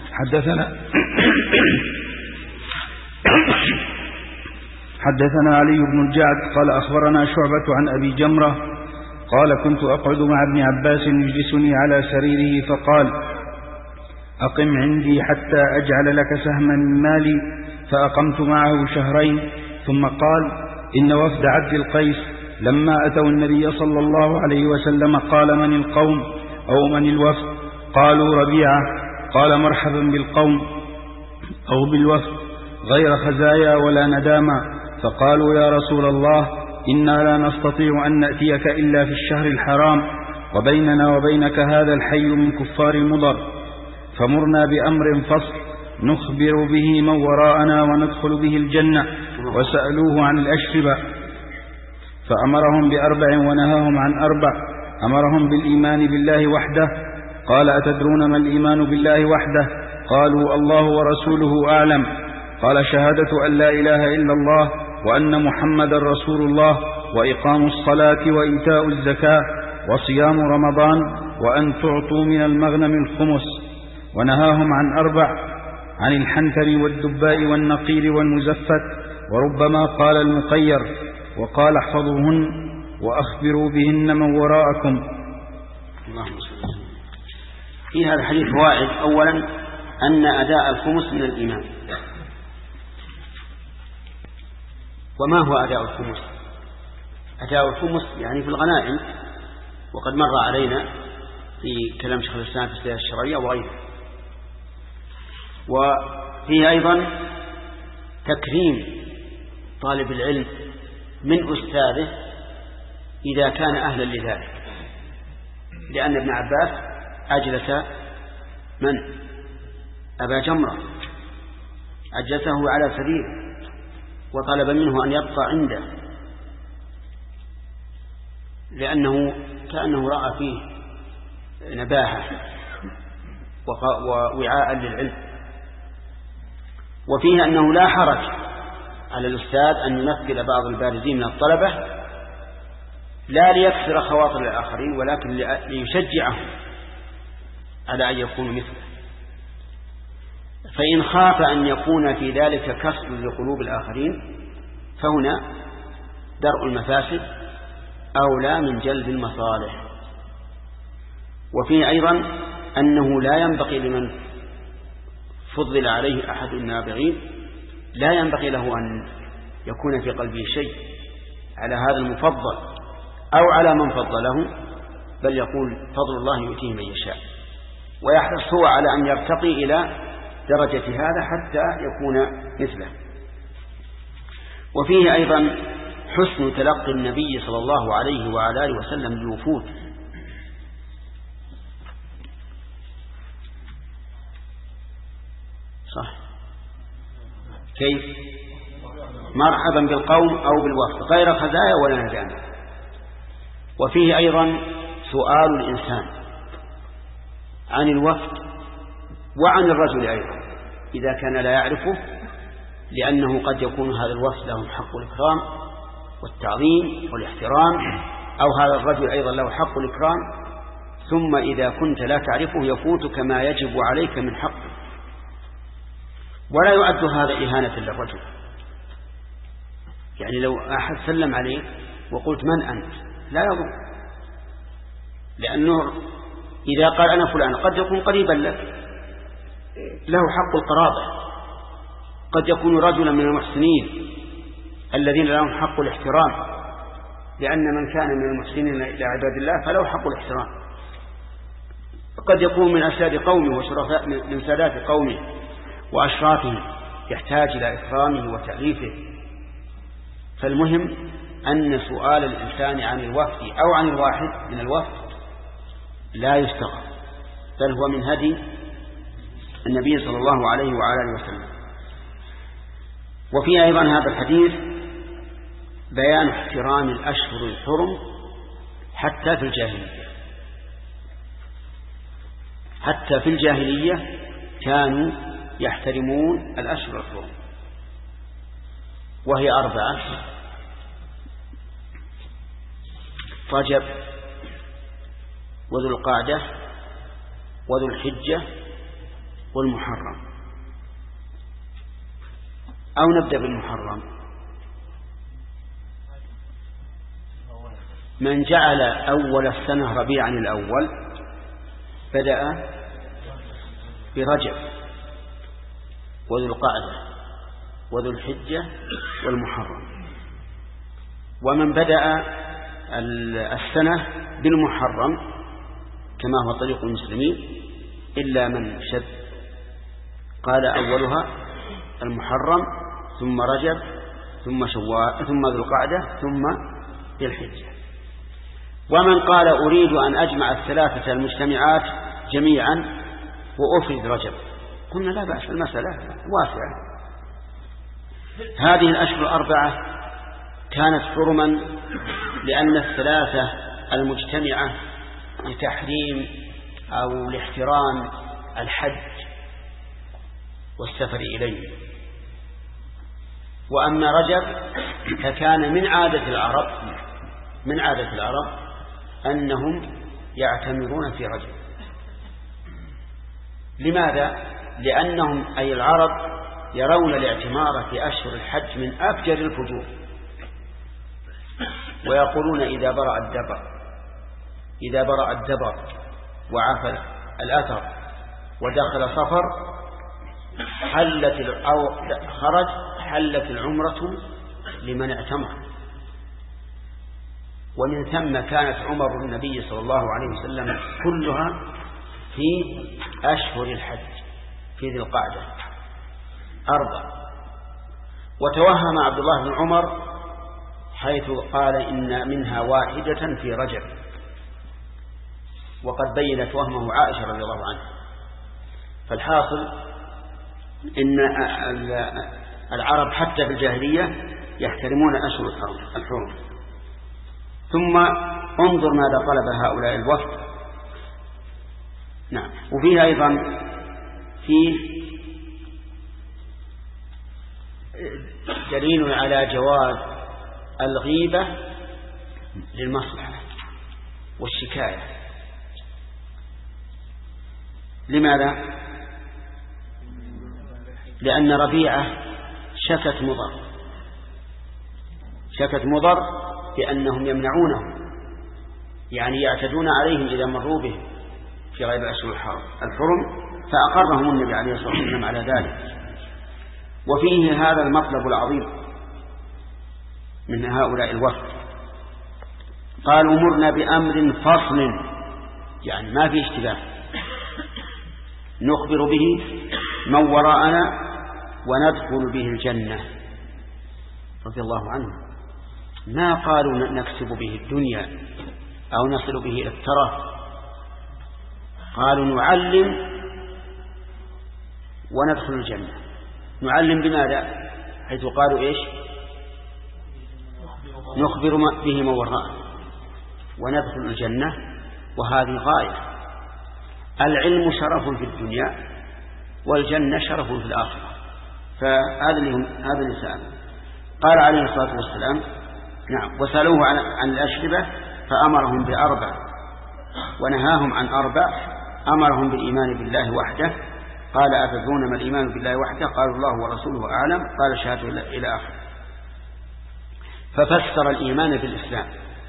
حدثنا علي بن الجعد قال أخبرنا شعبة عن أبي جمرة قال: كنت أقعد مع ابن عباس يجلسني على سريره فقال: أقم عندي حتى أجعل لك سهما من مالي، فأقمت معه 2 شهرين. ثم قال: إن وفد عبد القيس لما أتوا النبي صلى الله عليه وسلم قال: من القوم أو من الوفد؟ قالوا: ربيعة. قال: مرحبا بالقوم أو بالوفد غير خزايا ولا ندامة. فقالوا: يا رسول الله، إنا لا نستطيع أن نأتيك إلا في الشهر الحرام، وبيننا وبينك هذا الحي من كفار مضر، فمرنا بأمر فصل نخبر به من وراءنا وندخل به الجنة. وسألوه عن الأشربة فأمرهم ب4 ونهاهم عن 4. أمرهم بالإيمان بالله وحده. قال: أتدرون ما الإيمان بالله وحده؟ قالوا: الله ورسوله أعلم. قال: شهادة أن لا إله إلا الله وأن محمد رسول الله، وإقام الصلاة وإيتاء الزكاة وصيام رمضان، وأن تعطوا من المغنم الخمس. ونهاهم عن 4: عن الحنتم والدباء والنقير والمزفت، وربما قال المقير، وقال: احفظوهن وأخبروا بهن من وراءكم. في هذا الحديث فوائد. أولا أن أداء الخمس من الإيمان. وما هو أداء الخمس؟ أداء الخمس يعني في الغنائم، وقد مر علينا في كلام شيخ الإسلام في السياسة الشرعية وغيره. وفيه أيضا تكريم طالب العلم من أستاذه إذا كان أهلا لذلك، لأن ابن عباس أجلس من؟ أبا جمرة، أجلسه على سرير وطلب منه أن يبقى عنده، لأنه كأنه رأى فيه نباهة ووعاء للعلم. وفيه أنه لا حرج على الأستاذ أن يمثل بعض البارزين من الطلبة، لا ليكسر خواطر الآخرين ولكن ليشجعهم على أن يكونوا مثله. فإن خاف أن يكون في ذلك كسر لقلوب الآخرين فهنا درء المفاسد أولى من جلب المصالح. وفيه أيضا أنه لا ينبغي لمن فضل عليه أحد النابغين، لا ينبغي له أن يكون في قلبه شيء على هذا المفضل أو على من فضله، بل يقول فضل الله يؤتيه من يشاء، ويحرص هو على أن يرتقي إلى درجة هذا حتى يكون مثله. وفيه أيضا حسن تلقي النبي صلى الله عليه وعلى آله وسلم للوفود. صح، كيف؟ مرحبا بالقوم أو بالوفد غير خزايا ولا ندامة. وفيه أيضا سؤال الإنسان عن الوفد وعن الرجل أيضا إذا كان لا يعرفه، لأنه قد يكون هذا الوفد لهم حق الإكرام والتعظيم والاحترام، أو هذا الرجل أيضا له حق الإكرام، ثم إذا كنت لا تعرفه يفوتك ما يجب عليك من حقه، ولا يعد هذا إهانة للرجل. يعني لو أحد سلم عليه وقلت من أنت لا يضر، لأنه إذا قال أنا فلان قد يكون قريبا لك له حق القرابة، قد يكون رجلا من المحسنين الذين لهم حق الاحترام، لأن من كان من المحسنين إلى عباد الله فله حق الاحترام. قد يكون من أساد قومه وشرفاء من سادات قومه وأشرافه يحتاج إلى إكرامه وتأليفه. فالمهم أن سؤال الإنسان عن الوفد أو عن الواحد من الوفد لا يستغرب، بل هو من هدي النبي صلى الله عليه وعلى آله وسلم. وفي أيضا هذا الحديث بيان احترام الأشهر الحرم حتى في الجاهلية. حتى في الجاهلية كانوا يحترمون الأشهر الحرم، وهي 4: رجب وذو القعدة وذو الحجة والمحرم. أو نبدأ بالمحرم. من جعل أول السنة ربيعا الأول بدأ برجب وذو القعدة وذو الحجة والمحرم. ومن بدأ السنة بالمحرم كما هو طريق المسلمين إلا من شد قال أولها المحرم ثم رجب ثم شوال ثم ذو القعدة ثم ذي الحجة. ومن قال أريد أن أجمع الثلاثة المجتمعات جميعا وأفرد رجب قلنا لا بأس، المسألة واسعة. هذه الأشهر 4 كانت حرما لأن الثلاثة المجتمعة لتحريم أو لاحترام الحج والسفر إليه. وأما رجب فكان من عادة العرب أنهم يعتمرون في رجب. لماذا؟ لأنهم أي العرب يرون الاعتمار في أشهر الحج من أفجر الفجور، ويقولون إذا برأ الدبر وعفى الأثر ودخل صفر حلت العمرة لمن اعتمر. ومن ثم كانت عمر النبي صلى الله عليه وسلم كلها في أشهر الحج في ذي القعدة 4. وتوهم عبد الله بن عمر حيث قال إن منها واحدة في رجب، وقد بينت وهمه عائشة رضي الله عنها. فالحاصل إن العرب حتى في الجاهلية يحترمون أشهر الحرم. ثم انظر ماذا طلب هؤلاء الوفد. نعم. وفيه أيضا فيه دليل على جواز الغيبة للمصلحة والشكاية. لماذا؟ لأن ربيعة شكت مضر بأنهم يمنعونه، يعني يعتدون عليهم إذا مروا به في غير أشهر الحرم، فأقرهم النبي عليه الصلاة والسلام على ذلك. وفيه هذا المطلب العظيم من هؤلاء الوفد، قالوا مرنا بأمر فصل، يعني ما في اشتباه، نخبر به من وراءنا وندخل به الجنة. رضي الله عنه ما قالوا نكسب به الدنيا أو نصل به إلى الترف، قالوا نعلم وندخل الجنة. نعلم بماذا؟ حيث قالوا إيش؟ نخبر به من وراءنا وندخل الجنة، وهذه غاية. العلم شرف في الدنيا والجنة شرف في الآخرة، فهذا اللي سأل. قال عليه الصلاة والسلام نعم. وسألوه عن الأشربة فأمرهم ب4 ونهاهم عن 4. أمرهم بالإيمان بالله وحده، قال أتدرون ما الإيمان بالله وحده؟ قالوا الله ورسوله أعلم، قال شهادة إلى آخر. ففسر الإيمان بالإسلام.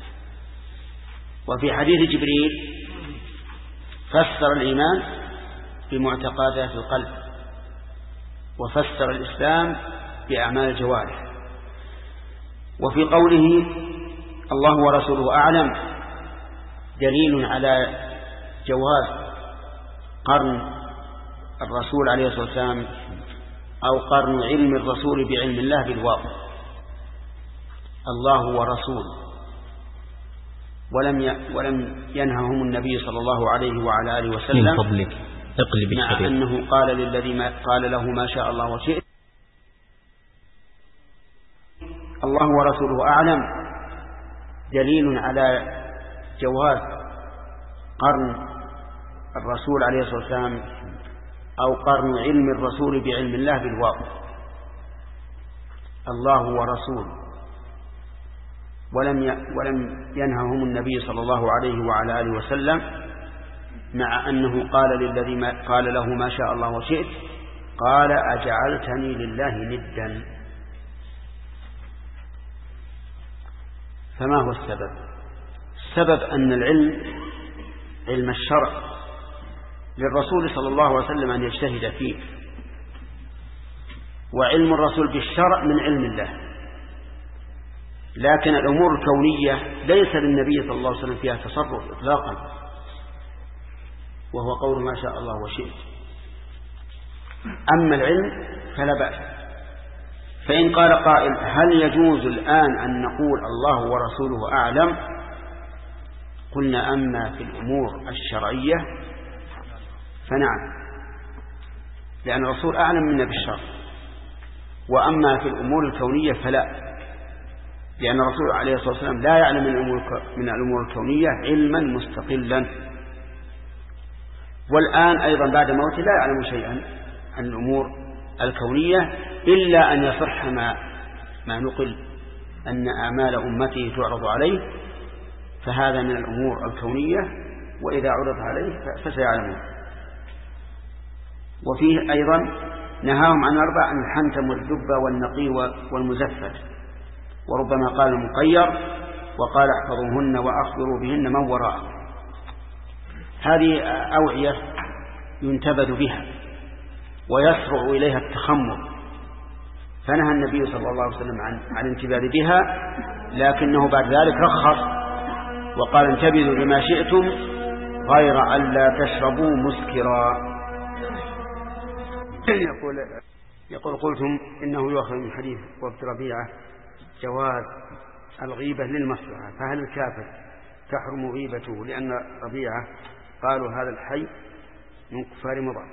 وفي حديث جبريل فسر الإيمان بمعتقدات القلب، وفسر الإسلام بأعمال الجوارح. وفي قوله الله ورسوله أعلم دليل على جواز قرن الرسول عليه الصلاة والسلام أو قرن علم الرسول بعلم الله بالواو، الله ورسول، ولم ينههم النبي صلى الله عليه وعلى آله وسلم من فضلك اقلب مع الشريط. أنه قال للذي قال له ما شاء الله وشئت. الله ورسوله أعلم دليل على جواز قرن الرسول عليه الصلاة والسلام أو قرن علم الرسول بعلم الله بالواو، الله ورسول، ولم ينههم النبي صلى الله عليه وعلى آله وسلم مع أنه قال للذي قال له ما شاء الله وشئت، قال أجعلتني لله ندا. فما هو السبب؟ السبب أن العلم علم الشرع للرسول صلى الله عليه وسلم أن يجتهد فيه، وعلم الرسول بالشرع من علم الله. لكن الأمور الكونية ليس للنبي صلى الله عليه وسلم فيها تصرف إطلاقا، وهو قول ما شاء الله وشئت. أما العلم فلا بأس. فإن قال قائل هل يجوز الآن أن نقول الله ورسوله أعلم؟ قلنا أما في الأمور الشرعية فنعم، لأن الرسول أعلم منا بالشرع. وأما في الأمور الكونية فلا، لأن الرسول عليه الصلاة والسلام لا يعلم من الأمور الكونية علما مستقلا، والآن أيضا بعد موته لا يعلم شيئا عن الأمور الكونية إلا أن يصح ما نقل أن أعمال أمته تعرض عليه، فهذا من الأمور الكونية، وإذا عرض عليه فسيعلمون. وفيه أيضا نهاهم عن 4: عن الحنتم والدبة والنقي والمزفت، وربما قال المقير، وقال احفظوهن وأخبروا بهن من وراء. هذه أوعية ينتبذ بها ويسرع إليها التخمر، فنهى النبي صلى الله عليه وسلم عن الانتباذ بها، لكنه بعد ذلك رخص وقال انتبذوا بما شئتم غير ألا تشربوا مسكرا. يقول قلتم إنه يؤخذ من حديث وفد ربيعة جواز الغيبة للمصلحة، فهل الكافر تحرم غيبته لأن ربيعة قالوا هذا الحي من كفار مضر؟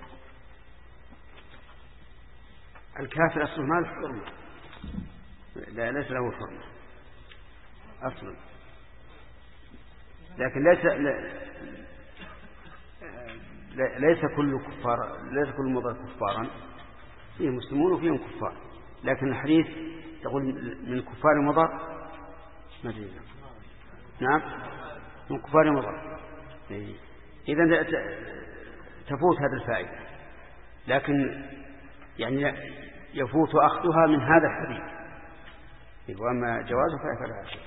الكافر أصله ما له حرمة، ليس له حرمة أصلا، لكن ليس كل مضر كفارا، فيه مسلمون وفيهم كفار، لكن الحديث تقول من كفار مضر مدينة. نعم من كفار مضر، إذن تفوت هذه الفائدة، لكن يعني يفوت أخذها من هذا الحديث، وأما جوازه فلا شيء.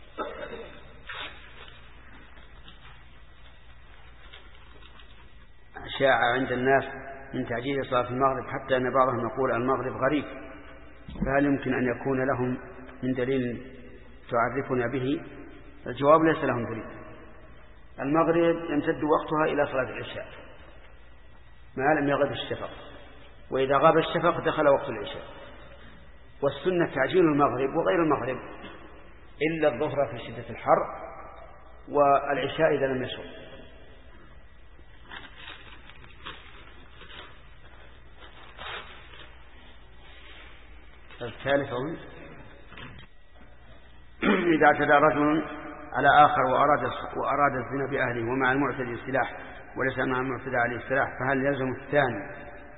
شاع عند الناس من تعجيل صلاة المغرب حتى أن بعضهم يقول المغرب غريب، فهل يمكن أن يكون لهم من دليل تعرفنا به؟ الجواب ليس لهم دليل. المغرب يمتد وقتها إلى صلاة العشاء ما لم يغب الشفق، وإذا غاب الشفق دخل وقت العشاء، والسنة تعجيل المغرب وغير المغرب إلا الظهر في شدة الحر والعشاء إذا لم يشرب. الثالث إذا اعتدى رجل على آخر وأراد الزنا بأهله ومع المعتدي السلاح وليس مع المعتدى عليه السلاح، فهل يلزم الثاني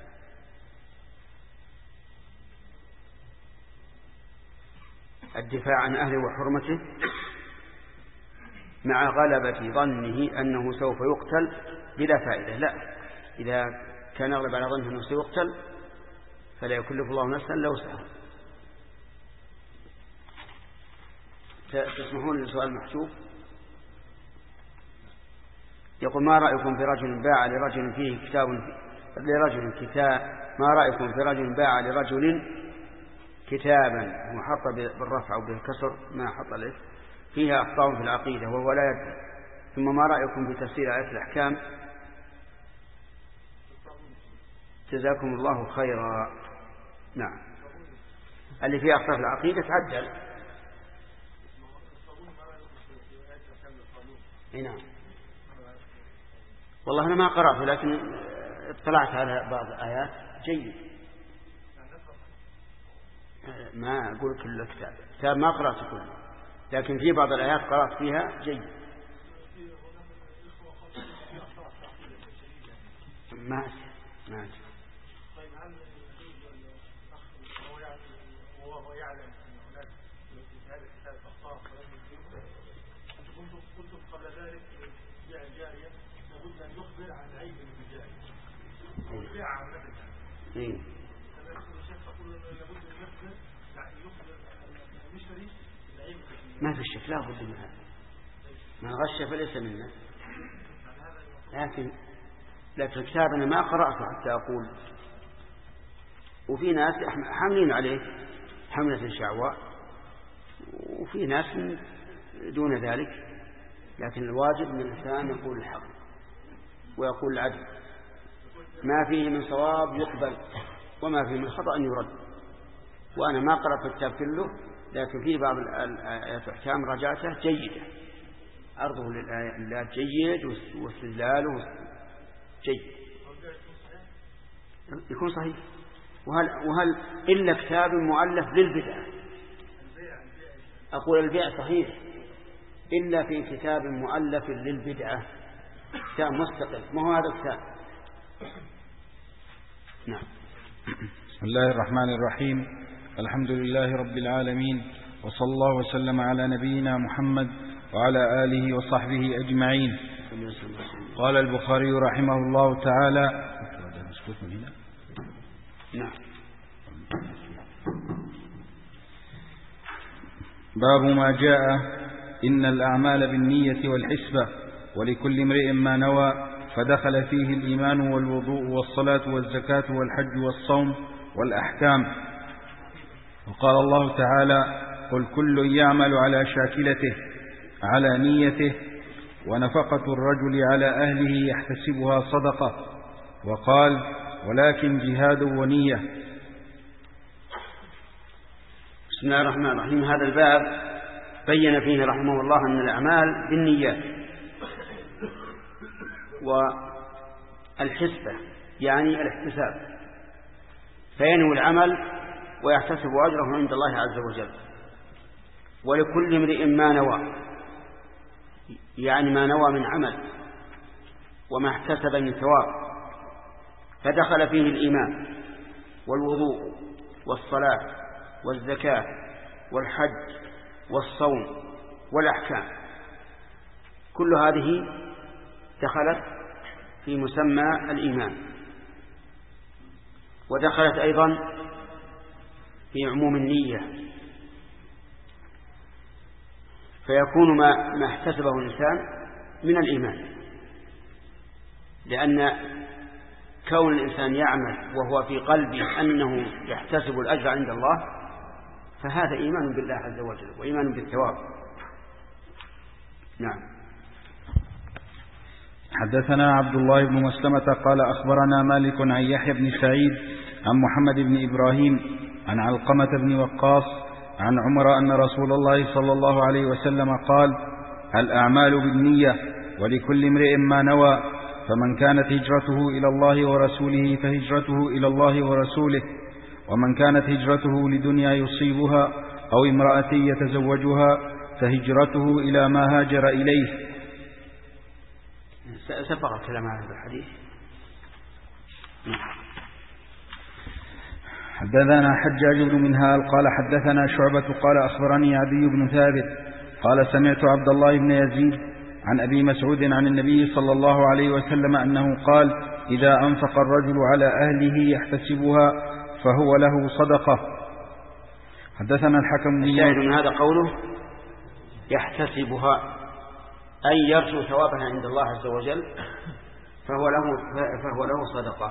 الدفاع عن أهله وحرمته مع غلبة ظنه أنه سوف يقتل بلا فائدة؟ لا، إذا كان يغلب على ظنه أنه سيقتل فلا يكلف الله نفسا إلا وسعها. تسمحون لسؤال محسوب؟ يقول ما رأيكم في رجل باع لرجل فيه كتاب ما رأيكم في رجل باع لرجل كتابا محط بالرفع وبالكسر ما حط له فيها أخطاء في العقيدة وهو لا يدري، ثم ما رأيكم بتفسير آية الأحكام؟ جزاكم الله خيرا. نعم، اللي فيه أخطاء في العقيدة تعجل. نعم، والله أنا ما قرأته لكن اطلعت على بعض الآيات جيد. ما أقول كل كتاب ما قرأت كله، لكن في بعض الآيات قرأت فيها جيد. ما ما في الشك لا بد من هذا، من غش فليس منا. لكن الكتاب أنا ما قرأته حتى أقول، وفي ناس حاملين عليه حملة شعواء وفي ناس دون ذلك، لكن الواجب من الإنسان يقول الحق ويقول العدل، ما فيه من صواب يقبل وما فيه من خطأ يرد. وأنا ما قرأت الكتاب كله، لكن في بعض الآيات والأحكام رجعته جيدة، عرضه للآيات جيد واستدلاله جيد، يكون صحيح. وهل إلا كتاب مؤلف للبدعة؟ أقول البيع صحيح إلا في كتاب مؤلف للبدعة، كتاب مستقل، ما هو هذا الكتاب. نعم. بسم الله الرحمن الرحيم، الحمد لله رب العالمين، وصلى الله وسلم على نبينا محمد وعلى آله وصحبه أجمعين. قال البخاري رحمه الله تعالى: نعم. باب ما جاء إن الأعمال بالنية والحسبة ولكل امرئ ما نوى، فدخل فيه الإيمان والوضوء والصلاة والزكاة والحج والصوم والأحكام. وقال الله تعالى: قل كل يعمل على شاكلته على نيته، ونفقة الرجل على أهله يحتسبها صدقة. وقال: ولكن جهاد ونية. بسم الله الرحمن الرحيم. هذا الباب بين فيه رحمه الله أن الأعمال بالنيات، والحسبة يعني الاحتساب، فينوي العمل ويحتسب أجره عند الله عز وجل. ولكل امرئ ما نوى، يعني ما نوى من عمل وما احتسب من ثواب، فدخل فيه الإيمان والوضوء والصلاة والزكاة والحج والصوم والأحكام، كل هذه دخلت في مسمى الإيمان، ودخلت أيضا في عموم النية، فيكون ما احتسبه الإنسان من الإيمان، لأن كون الإنسان يعمل وهو في قلبه أنه يحتسب الأجر عند الله، فهذا إيمان بالله عز وجل وإيمان بالثواب. نعم. حدثنا عبد الله بن مسلمة قال أخبرنا مالك عن يحيى بن سعيد عن محمد بن إبراهيم عن علقمة بن وقاص عن عمر أن رسول الله صلى الله عليه وسلم قال: الأعمال بالنية ولكل امرئ ما نوى، فمن كانت هجرته إلى الله ورسوله فهجرته إلى الله ورسوله، ومن كانت هجرته لدنيا يصيبها أو امرأة يتزوجها فهجرته إلى ما هاجر إليه. سبق الكلام عن هذا الحديث. حدثنا حجاج بن منهال قال حدثنا شعبة قال أخبرني عدي بن ثابت قال سمعت عبد الله بن يزيد عن أبي مسعود عن النبي صلى الله عليه وسلم أنه قال: إذا أنفق الرجل على أهله يحتسبها فهو له صدقة. حدثنا الحكم بن الشاهد من هذا قوله يحتسبها، أي يرجو ثوابها عند الله عز وجل، فهو له صدقة.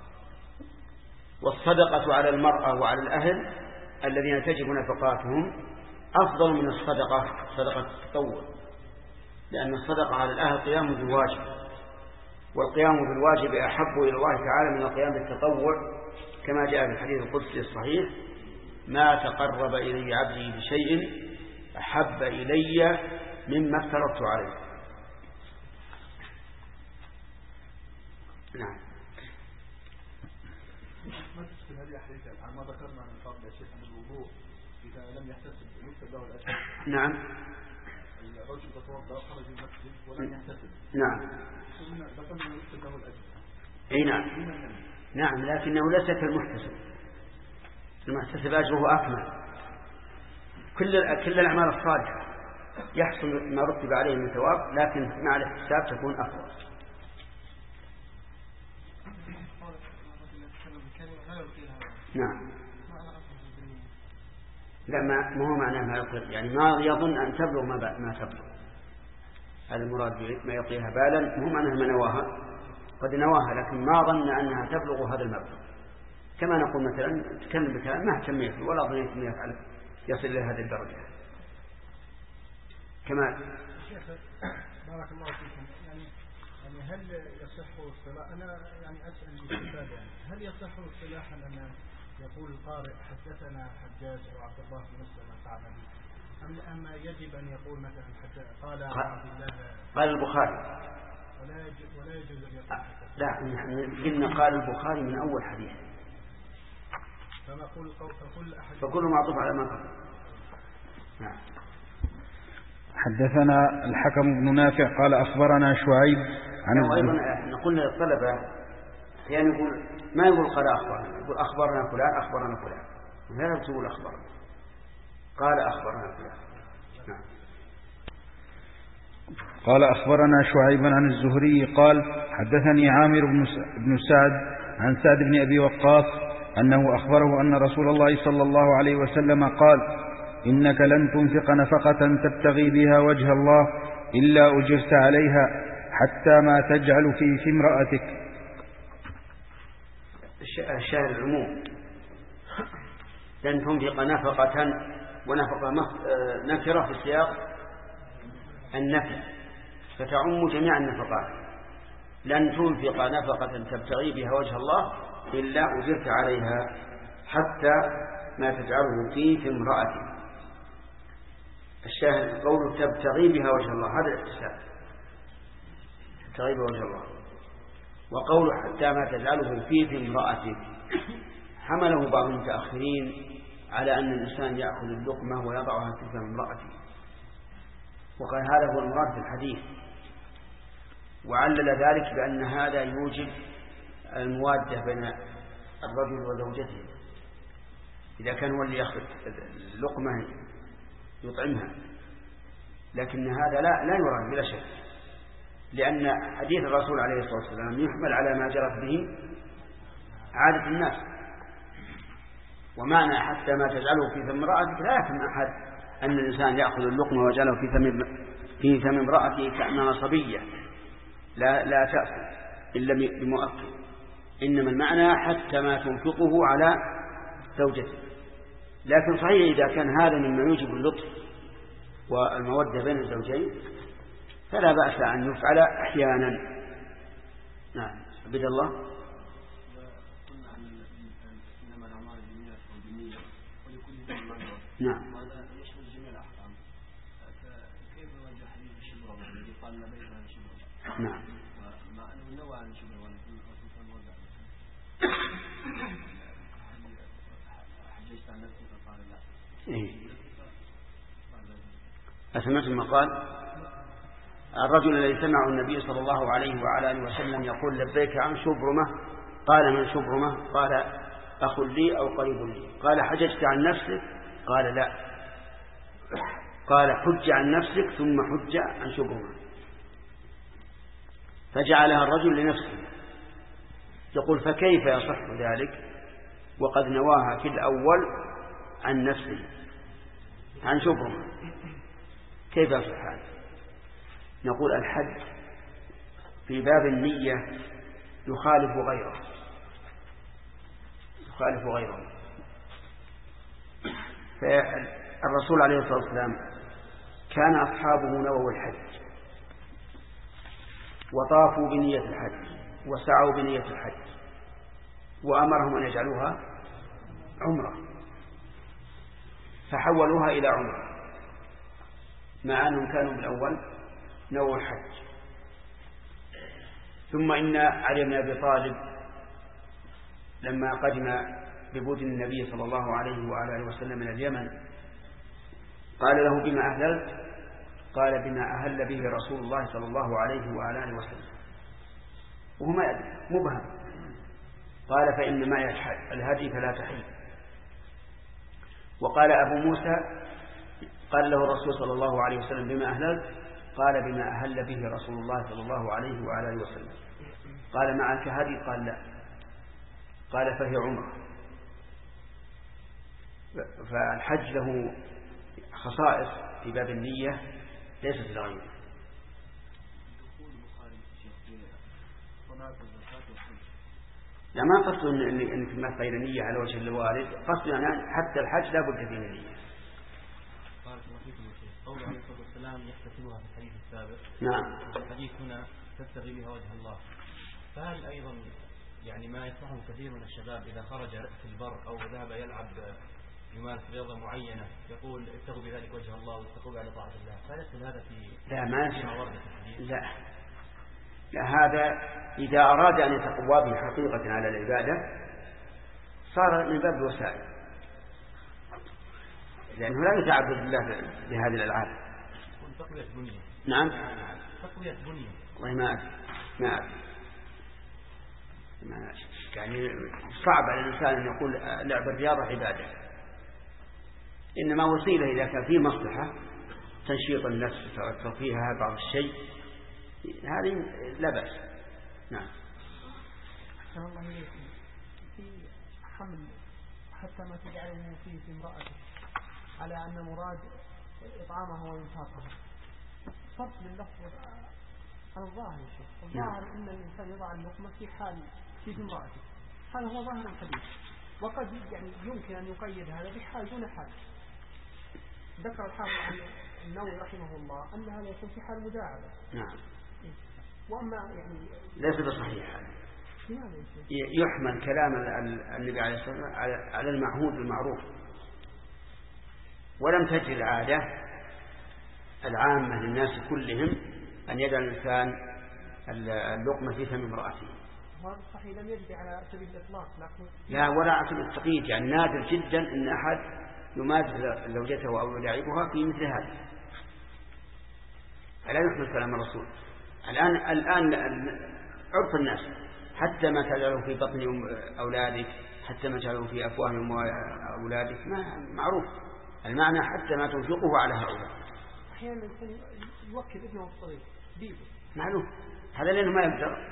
والصدقة على المرأة وعلى الأهل الذين تجب نفقاتهم أفضل من الصدقة، صدقة التطوع، لأن الصدقة على الأهل قيام بالواجب، والقيام بالواجب أحب إلى الله تعالى من القيام بالتطوع، كما جاء في الحديث القدسي الصحيح: ما تقرب إلي عبدي بشيء أحب إلي مما افترضت عليه. نعم. ما تشكل هذه الحديث عن ما ذكرنا من قبل يا شيخ أن الوضوء إذا لم يحتسب يكتب له الأجر. نعم. الرجل يتوضأ خرج من المسجد ولم يحتسب. نعم. ذكرنا يكتب له الأجر. أي نعم. نعم، لكنه ليس كالمحتسب. المحتسب أجره أكمل. كل الأعمال الصالحة يحصل ما رتب عليه من ثواب، لكن مع الاحتساب تكون أفضل. نعم. لا، ما هو معناه ما يطلق، يعني ما يظن أن تبلغ ما تبلغ، هذا المراد ما يطيها بالا، مو معناه ما نواها، قد نواها لكن ما ظن أنها تبلغ هذا المبلغ. كما نقول مثلا تكلم بكلام ما اهتميت ولا ظنيت أن يفعل يصل إلى هذه الدرجة. كما بارك الله فيكم، يعني هل يصح الصلاة؟ أنا يعني أسأل الاستفادة، يعني هل يصح اصطلاحا أن يقول القارئ حدثنا حجاج أو عبد الله بن مسلم قال لي، أما يجب أن يقول مثلا قال عبد الله قال البخاري ولا يجوز أن يقول لا، قلنا قال البخاري من أول حديث، فكل معطوف على ما قبل. نعم. حدثنا الحكم بن نافع قال أخبرنا شعيب عن أيضا نقول للطلبة يعني يقول ما يقول قال أخبرنا، يقول أخبرنا فلان أخبرنا فلان، لا تقول أخبرنا، قال أخبرنا فلان. نعم. قال أخبرنا شعيب عن الزهري قال حدثني عامر بن سعد عن سعد بن أبي وقاص أنه أخبره أن رسول الله صلى الله عليه وسلم قال: إنك لن تنفق نفقة تبتغي بها وجه الله إلا أجرت عليها حتى ما تجعل في امرأتك. الشاهد العموم، لن تنفق نفقة، ونفقة نكرة في السياق النفي فتعم جميع النفقات. لن تنفق نفقة تبتغي بها وجه الله إلا أجرت عليها حتى ما تجعله في امرأتك. الشاهد قوله تبتغي بها وجه الله، هذا الاحتساب، تبتغي بها وجه الله. وقوله حتى ما تجعله في امرأتك حمله بعض المتأخرين على أن الإنسان يأخذ اللقمة ويضعها في امرأته، وقال هذا هو المراد في الحديث، وعلل ذلك بأن هذا يوجب الموادة بين الرجل وزوجته، إذا كان هو اللي يأخذ اللقمة يطعمها. لكن هذا لا يراد بلا شك، لأن حديث الرسول عليه الصلاة والسلام يحمل على ما جرت به عادة الناس. ومعنى حتى ما تجعله في فم امرأتك لا يفهم أحد أن الإنسان يأخذ اللقمة ويجعله في فم امرأته كأنها صبية لا تأكل إلا بمؤكل، إنما المعنى حتى ما تنفقه على زوجته. لكن صحيح إذا كان هذا مما يوجب اللطف والمودة بين الزوجين فلا بأس أن يفعل أحيانا. نعم. عبد الله. نعم. نعم. أسمعت ما قال الرجل الذي سمعه النبي صلى الله عليه وعلى آله وسلم يقول لبيك عن شبرمة، قال من شبرمة؟ قال أخ لي أو قريب لي. قال حججت عن نفسك؟ قال لا. قال حج عن نفسك ثم حج عن شبرمة. فجعلها الرجل لنفسه. يقول فكيف يصح ذلك وقد نواها في الأول عن نفسه عن شبرمة؟ كيف يصح هذا؟ نقول الحج في باب النية يخالف غيره. فالرسول عليه الصلاة والسلام كان أصحابه نووا الحج وطافوا بنية الحج وسعوا بنية الحج وأمرهم أن يجعلوها عمرة، فحولوها إلى عمرة مع أنهم كانوا بالأول نووا الحج. ثم إن علي بن أبي طالب لما قدم ببدن النبي صلى الله عليه وآله وسلم من اليمن قال له بما أهللت؟ قال بما أهل به رسول الله صلى الله عليه وآله وسلم، وهو ما يدري مبهم. قال فإن معي الهدي فلا تحل. وقال أبو موسى قال له الرسول صلى الله عليه وسلم بما أهللت؟ قال بما أهل به رسول الله صلى الله عليه وآله وسلم. قال معك هدي؟ قال لا. قال فهي عمرة. فالحج له خصائص في باب النية ليست لغيره. لا ما قصد أن في مثل غير النية على وجه الوارد، قصد يعني حتى الحج لا بد فيه النية. بارك الله فيكم يا شيخ. قول عليه الصلاة والسلام يحتسبها في الحديث السابق. نعم. الحديث هنا تبتغي بها وجه الله، فهل أيضا يعني ما يصنعه كثير من الشباب إذا خرج في البر أو ذهب يلعب يمارس رياضة معينة يقول ابتغوا بذلك وجه الله واتقوا على طاعة الله، فيدخل هذا في لا ما لا هذا إذا أراد أن يتقوى به حقيقة على العبادة صار من باب الوسائل، لأنه لا يتعبد الله بهذه الألعاب. تقوية بنية. نعم. تقوية بنية. والله ما أدري. يعني صعب على الإنسان أن يقول لعب الرياضة عبادة، إنما وسيلة إذا كان فيه مصلحة تنشيط النفس وترفيهها بعض الشيء هذه لا بأس. نعم. أحسن الله إليكم. في حمل حتى ما تجعله في امرأته على أن مراد إطعامها وإنفاقها، صرف لللفظ عن الظاهر يا شيخ. الظاهر أن الإنسان يضع اللقمة في امرأته، هذا هو ظاهر الحديث، وقد يعني يمكن أن يقيد هذا بحال دون حال، ذكر الحافظ عن النووي رحمه الله أن هذا يكون في حال مداعبة. نعم. وأما يعني ليس بصحيح هذا. يحمل كلام النبي عليه الصلاة والسلام على المعهود المعروف، ولم تجري العادة العامة للناس كلهم أن يدع الإنسان اللقمة في فم امرأته. هذا صحيح لم يجري على سبيل الإطلاق، لكن لا ولا على سبيل التقييد، يعني نادر جدا أن أحد يمادح زوجته أو يلاعبها في مثل هذا، فلا يحمل كلام الرسول. الآن عرف الناس حتى ما تجعله في بطن أولادك، حتى ما تجعله في أفواههم أولادك، ما معروف المعنى، حتى ما تنفقه على هؤلاء. أحيانا يوكل ابنه الصغير بيبه، معلوم هذا لأنه ما يقدر.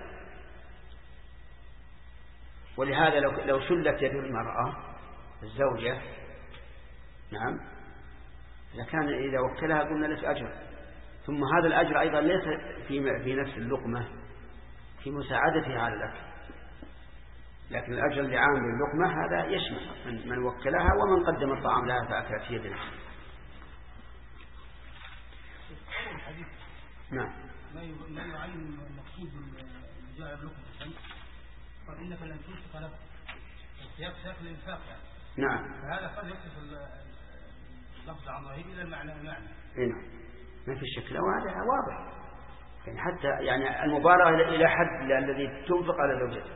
ولهذا لو شلت يد المرأة الزوجة، نعم، لكان إذا وكلها قلنا لك أجر، ثم هذا الأجر أيضا ليس في نفس اللقمة، في مساعدتها على الأكل، لكن الأجر اللي عام باللقمة هذا يشمل من وكلها ومن قدم الطعام لها فأكلت في يدها. نعم. لا يعين المقصود بالجاء بلقمة الشمس، فإنك لن تنفق له السياق سياق الإنفاق يعني. نعم. فهذا قد يصف اللفظ عن ظاهره إلى المعنى المعنى. نعم. ما في شك، وهذا واضح، يعني حتى يعني المبالغة إلى حد الذي تنفق على زوجته.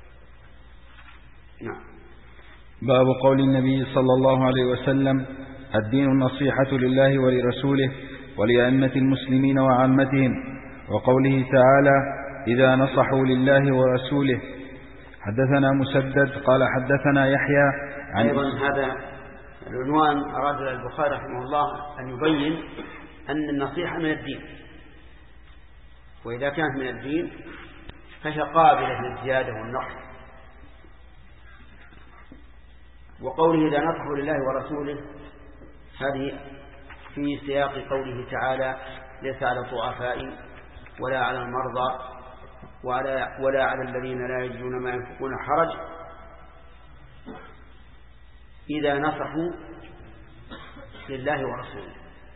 نعم. باب قول النبي صلى الله عليه وسلم: الدين النصيحة لله ولرسوله ولأئمة المسلمين وعامتهم، وقوله تعالى: إذا نصحوا لله ورسوله. حدثنا مسدد قال حدثنا يحيى عن أيضا هذا العنوان أراد البخاري رحمه الله أن يبين أن النصيحة من الدين، وإذا كانت من الدين فهي قابلة للزيادة والنقص. وقوله إذا نصحوا لله ورسوله هذه في سياق قوله تعالى: ليس على الضعفاء ولا على المرضى ولا على الذين لا يجدون ما ينفقون حرج إذا نصحوا لله ورسوله.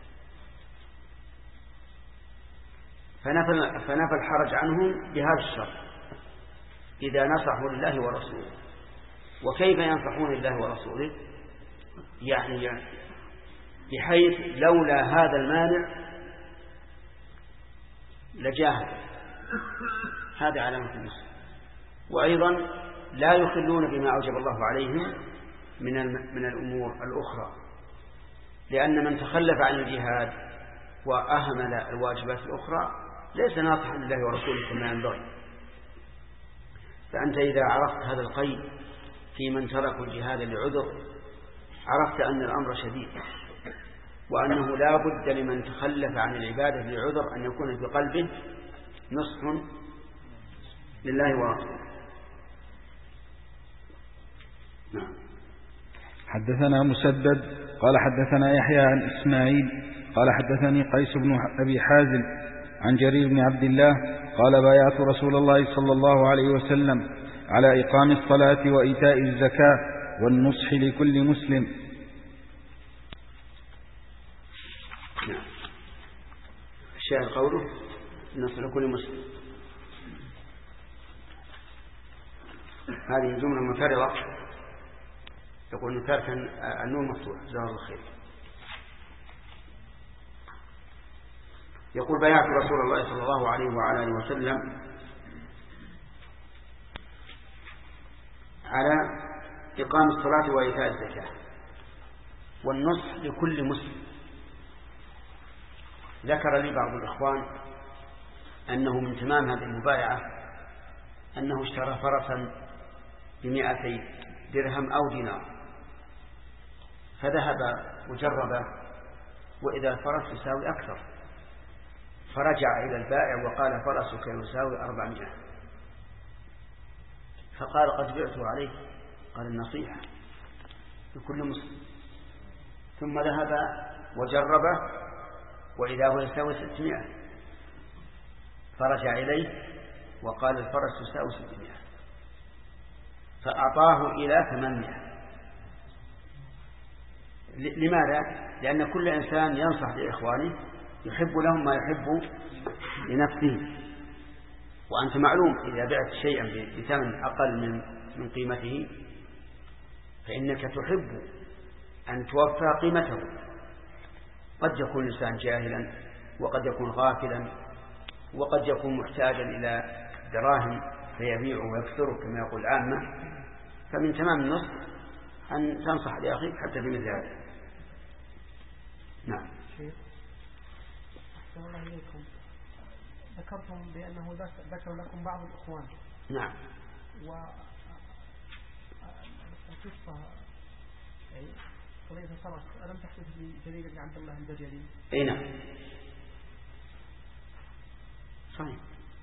فنفى الحرج عنهم بهذا الشرط: إذا نصحوا لله ورسوله. وكيف ينصحون لله ورسوله؟ يعني بحيث لولا هذا المانع لجاهد، هذا علامة المسلم. وأيضا لا يخلون بما أوجب الله عليهم من الأمور الأخرى، لأن من تخلف عن الجهاد وأهمل الواجبات الأخرى ليس ناصحا لله ورسوله كما ينبغي. فأنت إذا عرفت هذا القيد في من تركوا الجهاد لعذر، عرفت أن الأمر شديد، وأنه لا بد لمن تخلف عن العبادة لعذر أن يكون في قلبه نصح لله ورسوله. نعم. حدثنا مسدد قال حدثنا يحيى عن إسماعيل قال حدثني قيس بن أبي حازم عن جرير بن عبد الله قال: بايعت رسول الله صلى الله عليه وسلم على إقام الصلاة وإيتاء الزكاة والنصح لكل مسلم. نعم. الشاهد قوله: النصح لكل مسلم. هذه جملة منفردة، يقول تارك النون مفتوح، جزاه الله خير. يقول: بايعت رسول الله صلى الله عليه وعلى آله وسلم على إقام الصلاة وإيتاء الزكاة والنصح لكل مسلم. ذكر لي بعض الإخوان أنه من تمام هذه المبايعة أنه اشترى فرسا ب200 درهم أو دينار، فذهب وجربه وإذا الفرس يساوي أكثر، فرجع إلى البائع وقال: فرسك يساوي 400. فقال: قد بعته عليه. قال: النصيحة لكل مسلم. ثم ذهب وجربه وإذا هو يساوي 600، فرجع إليه وقال: الفرس يساوي 600، فأعطاه إلى 800. لماذا؟ لأن كل إنسان ينصح لإخوانه يحب لهم ما يحب لنفسه. وأنت معلوم إذا بعت شيئا بثمن أقل من قيمته فإنك تحب أن توفى قيمته. قد يكون الإنسان جاهلا، وقد يكون غافلا، وقد يكون محتاجا إلى دراهم فيبيع ويكثر كما يقول العامة. فمن تمام النصح أن تنصح لأخيك حتى بمثل هذا. نعم. أحسن الله إليكم. ذكرتم بأنه ذكر لكم بعض الإخوان. نعم. والقصة قضية الصلاة ألم تحدث لجرير بن عبد الله البجلي؟ أي نعم. صحيح.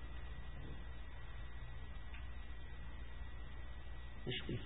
إيش فيه؟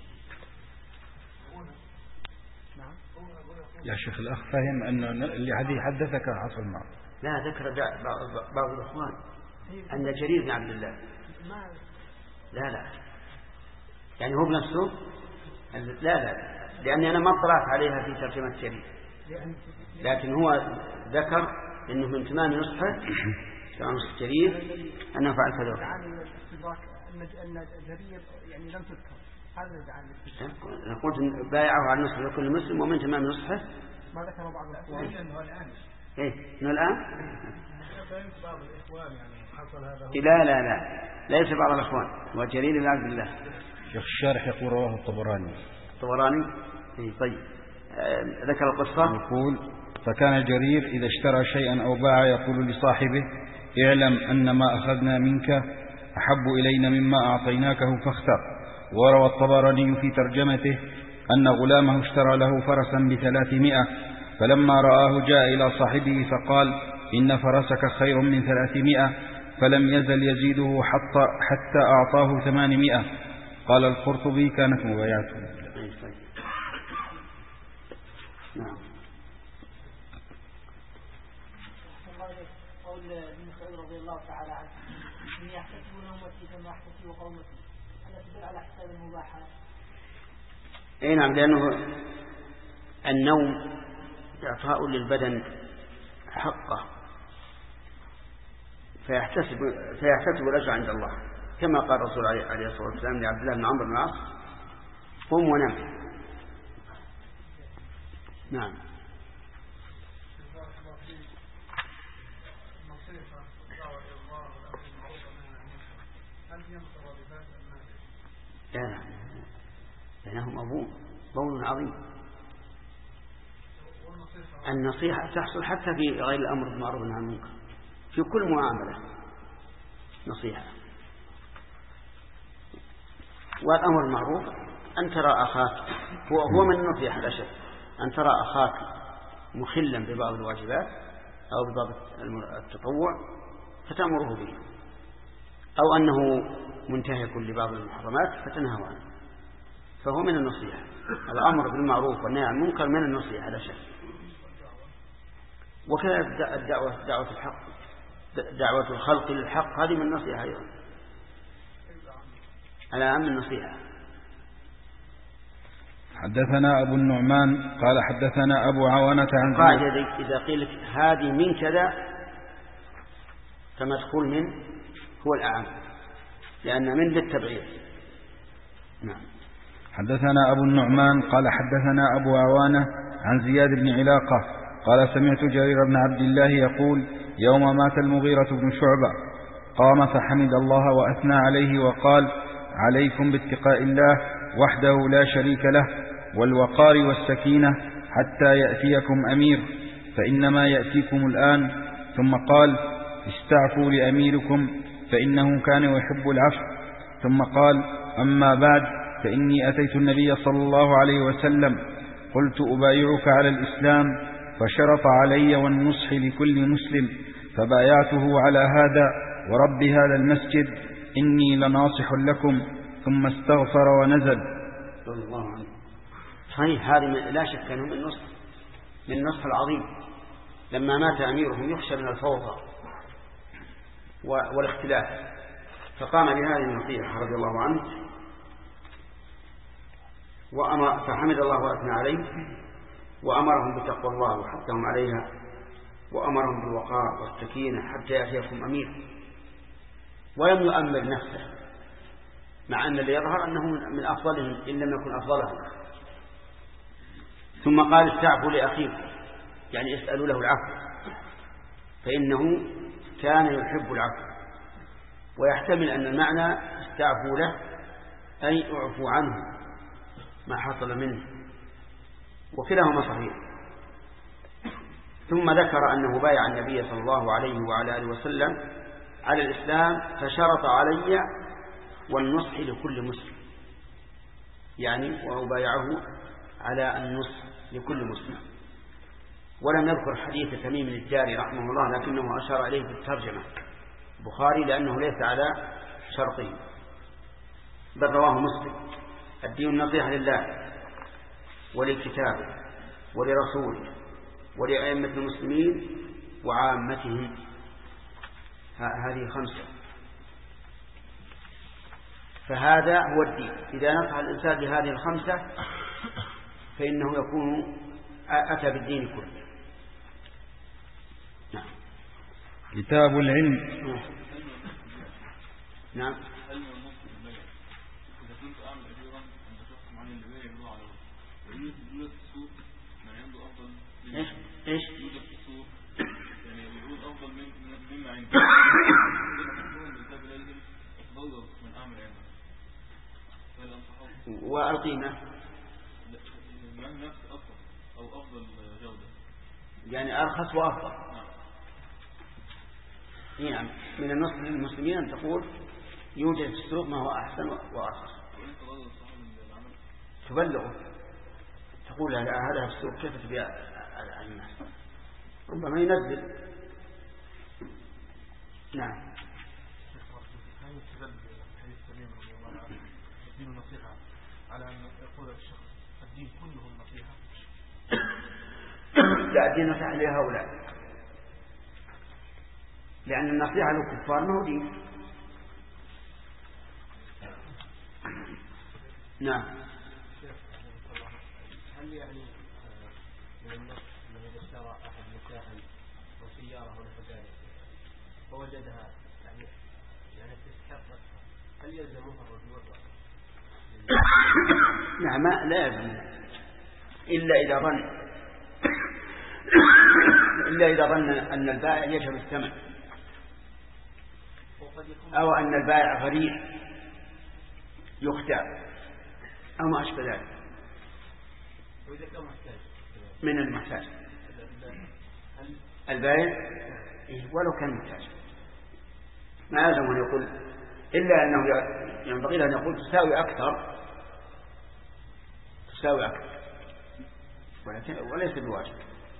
نعم. يا شيخ الأخ فهم أن اللي هذه حدثك حصل معه. لا، ذكر بعض الإخوان أن جرير بن عبد الله. لا يعني هو بنفسه. لا لأني أنا ما اطلعت عليها في ترجمة جرير، لكن هو ذكر أنه من تمام نصحه تمام نصح جرير أنه فعل كذا. أن جرير يعني لم تذكر. أنا قلت بايعه على النصح لكل مسلم ومن تمام نصحه. ما ذكر بعض الإخوان. إيه إنه الآن؟ بعض الإخوان يعني حصل هذا. لا ليس بعض الإخوان، وجرير بن عبد الله. شيخ الشارح يقول رواه الطبراني. إيه طيب. ذكر القصة. يقول فكان جرير إذا اشترى شيئا أو باع يقول لصاحبه اعلم أن ما أخذنا منك أحب إلينا مما أعطيناكه فاختر. وروى الطبراني في ترجمته أن غلامه اشترى له فرسا ب300 فلما رآه جاء إلى صاحبه فقال إن فرسك خير من 300 فلم يزل يزيده حتى أعطاه 800. قال القرطبي كانت مبايعته. نعم. قول ابن مسعود رضي الله تعالى عنه إني أحتسب نومتي كما أحتسب قومتي، ألا تدل على حساب المباحات؟ أي نعم، لأنه النوم إعطاء للبدن حقه فيحتسب الأجر عند الله، كما قال الرسول عليه الصلاة والسلام لعبد الله بن عمرو بن العاص قم ونام. نعم. لا لأنهم بول عظيم. النصيحة تحصل حتى في غير الأمر بالمعروف والنهي عن المنكر، في كل معاملة نصيحة. والأمر المعروف أن ترى أخاك هو من النصيحة لا شك، أن ترى أخاك مخلا ببعض الواجبات أو ببعض التطوع فتأمره به، أو أنه منتهك لبعض المحرمات فتنهى عنه، فهو من النصيحة. الأمر بالمعروف والنهي عن المنكر من النصيحة لا شك. وكذلك دعوة الحق، دعوة الخلق للحق هذه من النصيحة أيضا، على أهم النصيحة. حدثنا أبو النعمان قال حدثنا أبو عوانة عن قاعدة إذا قيل هذه من كذا فمدخول من هو الأعم، لأن من للتبعير. نعم. حدثنا أبو النعمان قال حدثنا أبو عوانة عن زياد بن علاقة قال سمعت جرير بن عبد الله يقول يوم مات المغيرة بن شعبة قام فحمد الله وأثنى عليه وقال عليكم باتقاء الله وحده لا شريك له والوقار والسكينة حتى يأتيكم أمير فإنما يأتيكم الآن. ثم قال استعفوا لأميركم فإنه كان يحب العفو. ثم قال أما بعد فإني أتيت النبي صلى الله عليه وسلم قلت أبايعك على الإسلام فشرط علي والنصح لكل مسلم فبايعته على هذا ورب هذا المسجد إني لناصح لكم. ثم استغفر ونزل. صلى الله عليه وسلم. صحيح، هذه لا شك أنه من النصح العظيم. لما مات أميرهم يخشى من الفوضى والاختلاف فقام بهذه النصيحة رضي الله عنه فحمد الله وأثنى عليه وأمرهم بتقوى الله وحثهم عليها، وأمرهم بالوقار والسكينة حتى يأتيكم أمير، ولم يؤمر نفسه، مع أن اللي يظهر أنه من أفضلهم إن لم يكن أفضلهم. ثم قال استعفوا لأخيكم، يعني اسألوا له العفو، فإنه كان يحب العفو. ويحتمل أن المعنى استعفوا له أي اعفوا عنه ما حصل منه، وكلاهما صحيح. ثم ذكر أنه بايع النبي صلى الله عليه وعلى آله وسلم على الإسلام، فشرط علي والنصح لكل مسلم، يعني وأبايعه على النصح لكل مسلم. ولم يذكر حديث تميم الداري رحمه الله، لكنه أشار إليه في الترجمة البخاري لأنه ليس على شرطه، بل رواه مسلم: الدين النصيحة لله ولكتابه ولرسوله ولأئمة المسلمين وعامتهم. هذه 5. فهذا هو الدين. إذا نصح الإنسان بهذه 5 فإنه يكون أتى بالدين كله. نعم. كتاب العلم. نعم. ايش يعني يقول افضل مما عنده من امر عنده والقيمه نفس افضل او افضل جوده، يعني ارخص وافضل. نعم. من النصح للمسلمين ان تقول يوجد في السوق ما هو احسن وارخص، تبلغه، تقول هذا في السوق كيف تبيع الناس، ربما ينزل. نعم. هل يستدل حديث تميم رضي الله عنه الدين النصيحة على أن يقول الشخص الدين كله النصيحة؟ لا، الدين نصيحة لهؤلاء، لأن النصيحة للكفار ما هو دين. نعم. هل يعني من النص أنه إذا اشترى أحد متاعا وسيارة ونحو ذلك فوجدها يعني تستحق، هل يلزمها الرجوع؟ نعم، لا يلزم، إلا إذا ظن أن البائع يشهد الثمن، أو أن البائع غريب يختار أو ما أشبه ذلك. وإذا كان محتاج من المحتاج البائع ولو كان محتاج ما يلزم أن يقول، إلا أنه ينبغي أن يقول تساوي أكثر، وليس بواجب.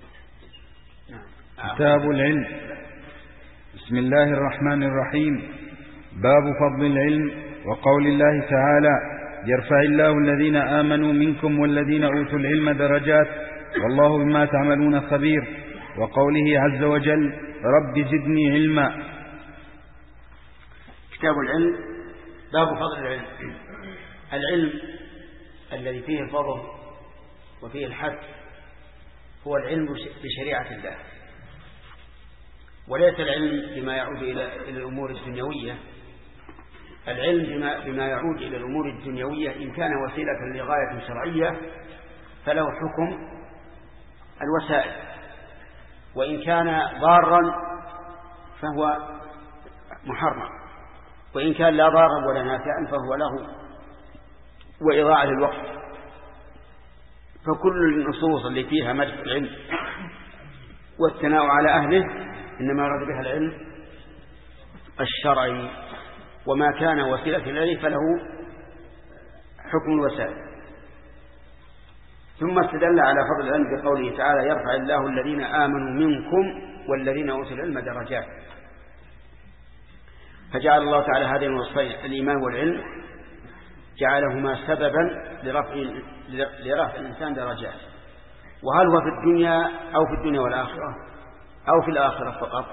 كتاب العلم. بسم الله الرحمن الرحيم. باب فضل العلم وقول الله تعالى: يرفع الله الذين آمنوا منكم والذين أوتوا العلم درجات والله بما تعملون خبير. وقوله عز وجل: رب زدني علما. كتاب العلم. باب فضل العلم. العلم الذي فيه الفضل وفيه الحث هو العلم بشريعة الله، وليس العلم بما يعود إلى الأمور الدنيوية. العلم بما يعود إلى الأمور الدنيوية إن كان وسيلة لغاية شرعية فله حكم الوسائل، وإن كان ضارا فهو محرم، وإن كان لا ضارا ولا نافعا فهو له وإضاعة للوقت. فكل النصوص اللي فيها مدح العلم والثناء على أهله إنما يراد بها العلم الشرعي، وما كان وسيلة إليه فله حكم الوسائل. ثم استدل على فضل العلم بقوله تعالى: يرفع الله الذين آمنوا منكم والذين أوتوا العلم درجات. فجعل الله تعالى هذين الوصفين الإيمان والعلم جعلهما سببا لرفع الإنسان درجات. وهل هو في الدنيا أو في الدنيا والآخرة أو في الآخرة فقط؟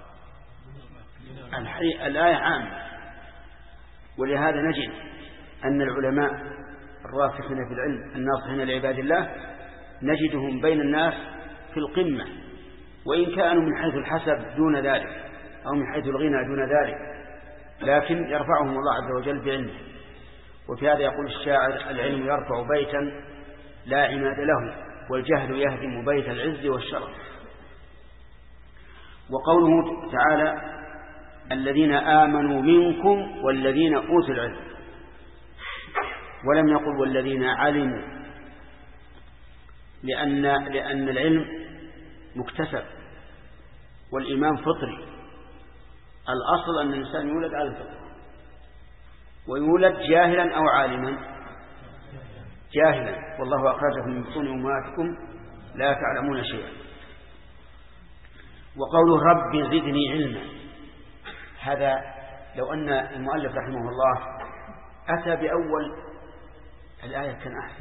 الآية عامة، ولهذا نجد أن العلماء الراسخين في العلم الناصحين لعباد الله نجدهم بين الناس في القمة، وإن كانوا من حيث الحسب دون ذلك أو من حيث الغنى دون ذلك، لكن يرفعهم الله عز وجل بعلمه. وفي هذا يقول الشاعر: العلم يرفع بيتا لا عماد له، والجهل يهدم بيت العز والشرف. وقوله تعالى: الذين آمنوا منكم والذين أوتوا العلم، ولم يقل والذين علموا، لأن العلم مكتسب والإيمان فطري. الأصل أن الإنسان يولد على الفطرة، ويولد جاهلا أو عالما. جاهلا، والله أخرجكم من بطون أمهاتكم لا تعلمون شيئا. وقوله رب زدني علما، هذا لو أن المؤلف رحمه الله أتى بأول الآية كان أحسن،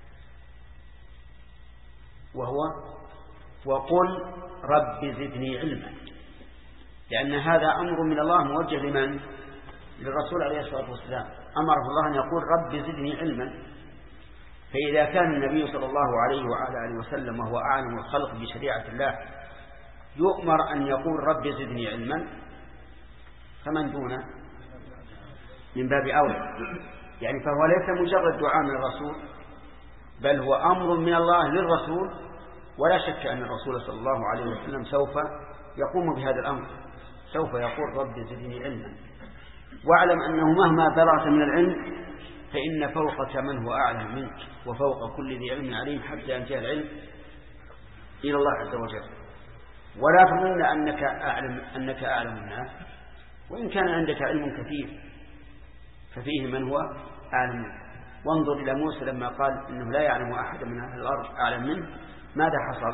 وهو وقل رب زدني علما، لأن هذا أمر من الله موجه لمن؟ للرسول عليه الصلاة والسلام. أمره الله أن يقول رب زدني علما. فإذا كان النبي صلى الله عليه وعلى آله وسلم وهو أعلم الخلق بشريعة الله يؤمر أن يقول رب زدني علما، فمن دونه من باب أولى. يعني فهو ليس مجرد دعاء من الرسول، بل هو أمر من الله للرسول، ولا شك أن الرسول صلى الله عليه وسلم سوف يقوم بهذا الأمر، سوف يقول رب زدني علما. واعلم أنه مهما بلغت من العلم فإن فوقك من هو أعلم منك، وفوق كل ذي علم عليم، حتى ينتهي العلم إلى الله عز وجل. ولا تظن أنك أعلم الناس، وإن كان عندك علم كثير ففيه من هو أعلم منك. وانظر إلى موسى لما قال إنه لا يعلم أحد من أهل الأرض أعلم منه، ماذا حصل؟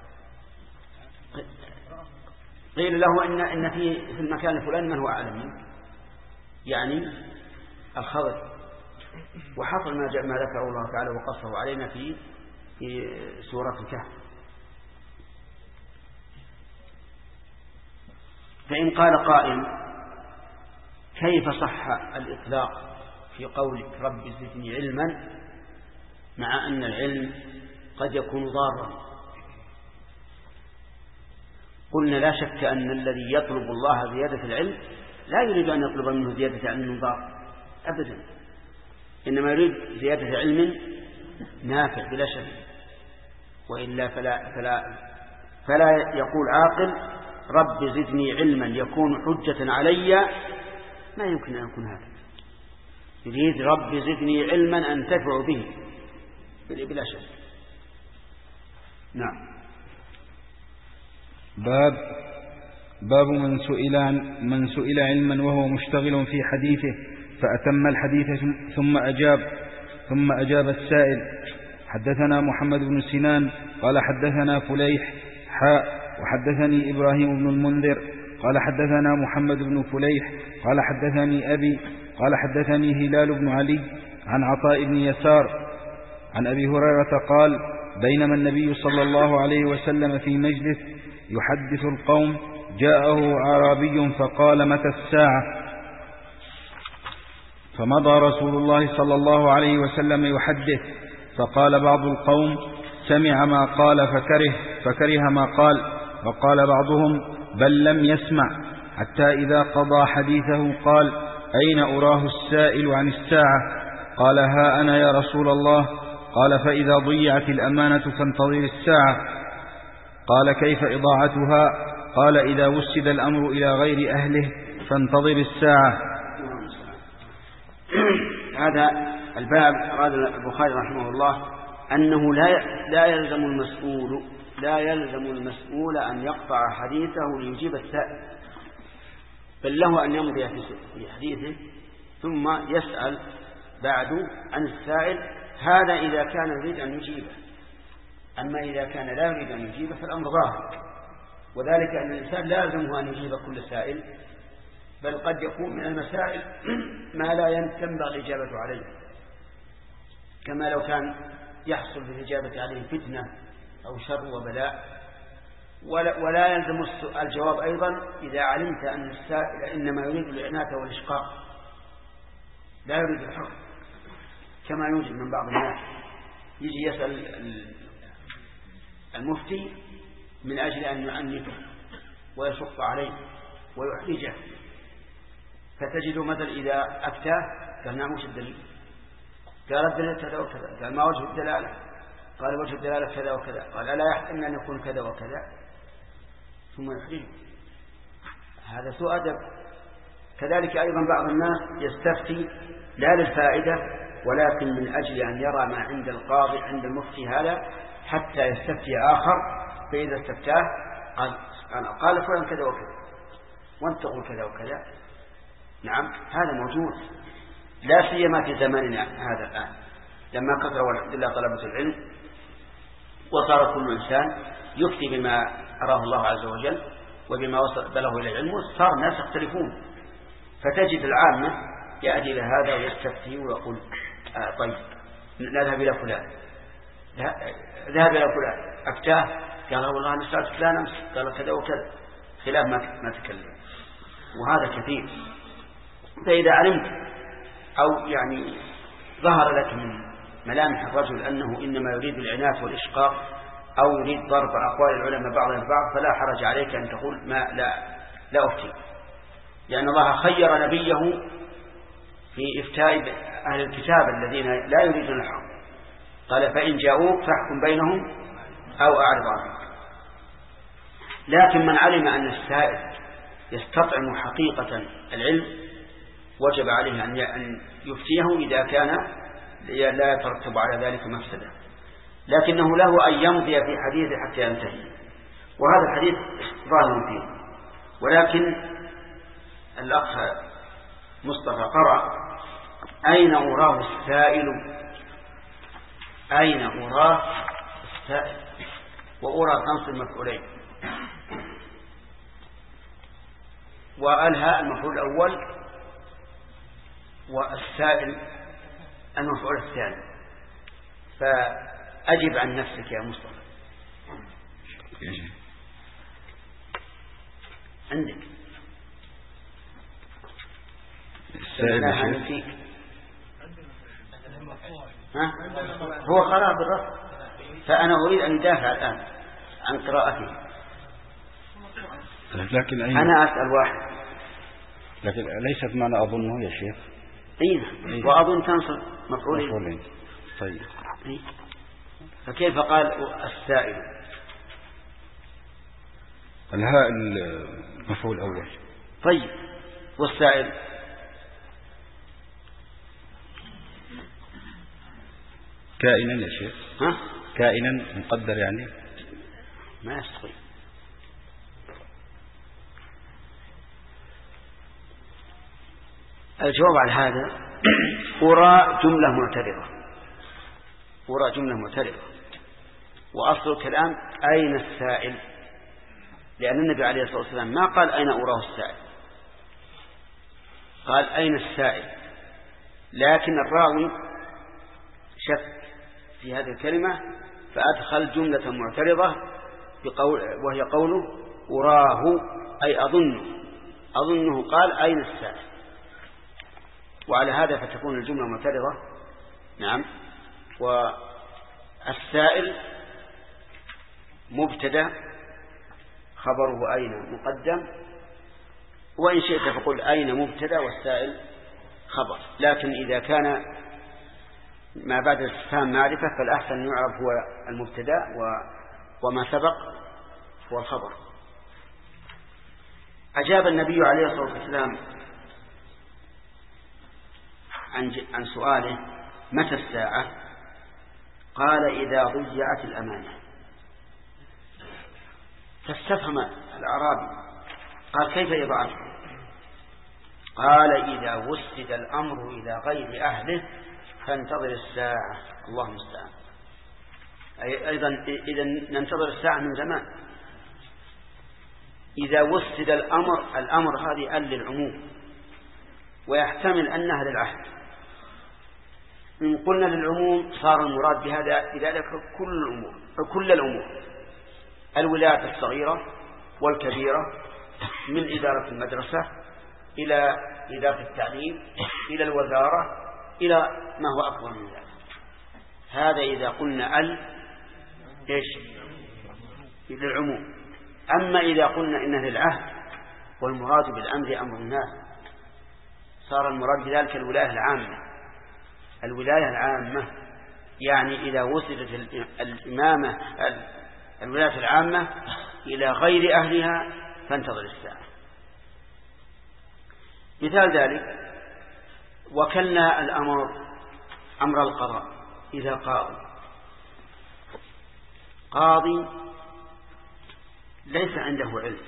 قيل له إن في المكان الفلاني من هو أعلم منه، يعني الخضر. وحصل ما ذكره الله تعالى وقصه علينا في سورة الكهف. فإن قال قائل: كيف صح الإطلاق في قولك رب زدني علما مع أن العلم قد يكون ضارا؟ قلنا لا شك أن الذي يطلب الله زيادة العلم لا يريد أن يطلب منه زيادة علم ضار أبدا، إنما يريد زيادة علم نافع بلا شك. وإلا فلا يقول عاقل رب زدني علما يكون حجة علي، ما يمكن أن يكون هذا. يريد رب زدني علما أنتفع به بلا شك. نعم. باب من سئل علما وهو مشتغل في حديثه فأتم الحديث ثم أجاب السائل. حدثنا محمد بن سنان قال حدثنا فليح وحدثني إبراهيم بن المنذر قال حدثنا محمد بن فليح قال حدثني أبي قال حدثني هلال بن علي عن عطاء بن يسار عن أبي هريرة قال: بينما النبي صلى الله عليه وسلم في مجلس يحدث القوم جاءه أعرابي فقال: متى الساعة؟ فمضى رسول الله صلى الله عليه وسلم يحدث، فقال بعض القوم: سمع ما قال فكره ما قال، وقال بعضهم: بل لم يسمع، حتى إذا قضى حديثه قال: أين أراه السائل عن الساعة؟ قال: ها أنا يا رسول الله. قال: فإذا ضيعت الأمانة فانتظر الساعة. قال: كيف إضاعتها؟ قال: إذا وسد الأمر إلى غير أهله فانتظر الساعة. هذا الباب أراد البخاري رحمه الله أنه لا يلزم المسؤول أن يقطع حديثه ليجيب السائل، بل له أن يمضي في حديثه ثم يسأل بعد عن السائل. هذا إذا كان يريد أن يجيبه، أما إذا كان لا يريد أن يجيبه فالأمر ظاهر، وذلك أن الإنسان لازمه أن يجيب كل سائل، بل قد يكون من المسائل ما لا ينبغي الإجابة عليه، كما لو كان يحصل بالإجابة عليه فتنة أو شر وبلاء. ولا يلزم الجواب أيضا إذا علمت أن السائل إنما يريد العنات والإشقاق، لا يريد الحق، كما يوجد من بعض الناس يجي يسأل المفتي من أجل أن يعنفه ويشق عليه ويحرجه، فتجد مثل إذا أفتاه قال نعم وش الدليل؟ قال الدليل كذا وكذا، قال ما وجه الدلالة؟ قال وجه الدلالة كذا وكذا، قال ألا يحتمل أن يكون كذا وكذا، ثم يحرجه. هذا سوء أدب. كذلك أيضا بعض الناس يستفتي لا للفائدة ولكن من أجل أن يرى ما عند القاضي عند المفتي هذا حتى يستفتي آخر، فإذا استفتاه قال فلان كذا وكذا وانت تقول كذا وكذا. نعم هذا موجود، لا سيما في زماننا هذا الآن لما كثر والحمد لله طلبة العلم وصار كل إنسان يفتي بما أراه الله عز وجل وبما وصل بلغه إلى العلم، صار الناس يختلفون، فتجد العامة يأتي إلى هذا ويستفتي ويقول طيب نذهب إلى فلان، ذهب إلى فلان أفتاه قال والله أنا سألت فلان أمس قال كذا وكذا، خلاف ما تكلم. وهذا كثير. فإذا علمت أو يعني ظهر لك من ملامح الرجل أنه إنما يريد العنات والإشقاق أو يريد ضرب أقوال العلماء بعضها البعض، فلا حرج عليك أن تقول لا أفتي، لأن الله خير نبيه في إفتاء أهل الكتاب الذين لا يريدون الحق، قال فإن جاءوك فاحكم بينهم أو أعرض عنهم. لكن من علم أن السائل يستطعم حقيقة العلم وجب عليه أن يفتيه إذا كان لا يترتب على ذلك مفسدة، لكنه له أن يمضي في حديث حتى ينتهي، وهذا الحديث ظاهر فيه. ولكن الأخ مصطفى قرأ أين أراه السائل، أين أراه السائل، وأرى تنصب المفعولين، وألها المفعول الأول والسائل المفعول الثاني. فأجب عن نفسك يا مصطفى. عندك السائل فيك هو قرأ بالرفع، فأنا أريد أن أدافع الآن عن قراءته. لكن أنا أسأل واحد، لكن ليست معنى أظنه يا شيخ. أين وأظن تنصب مفعولين. طيب فكيف قال السائل؟ الهاء المفعول الأول. طيب والسائل كائنا يا شيخ. كائنا مقدر يعني ما يستطيع. الجواب على هذا أرى جملة معترضة، وأصل الكلام أين السائل، لأن النبي عليه الصلاة والسلام ما قال أين أراه السائل، قال أين السائل، لكن الراوي شك في هذه الكلمة فأدخل جملة معترضة وهي قوله أراه أي أظنه قال أين السائل، وعلى هذا فتكون الجملة معترضة. نعم. والسائل مبتدأ خبره أين مقدم، وإن شئت فقل أين مبتدأ والسائل خبر، لكن إذا كان ما بعد الاستفهام معرفة فالأحسن يعرف هو المبتدأ وما سبق هو الخبر. أجاب النبي عليه الصلاة والسلام عن سؤاله متى الساعة، قال إذا ضيعت الأمانة. فاستفهم الأعرابي قال كيف يبعث؟ قال إذا وسد الأمر إلى غير أهله فانتظر الساعة، الله المستعان. أيضا إذا ننتظر الساعة من زمان. إذا وسد الأمر هذه للعموم، ويحتمل أنها للعهد. إن قلنا للعموم صار المراد بذلك كل الأمور، الولايات الصغيرة والكبيرة، من إدارة المدرسة إلى إدارة التعليم إلى الوزارة إلى ما هو أكبر من ذلك. هذا إذا قلنا إيش للعموم. أما إذا قلنا إنه للعهد والمراد بالأمر أمر الناس صار المراد بذلك الولاية العامة. الولاية العامة يعني إذا وصلت الإمامة الولاية العامة إلى غير أهلها فانتظر الساعة. مثال ذلك وكلنا الأمر أمر القضاء إذا قاضي ليس عنده علم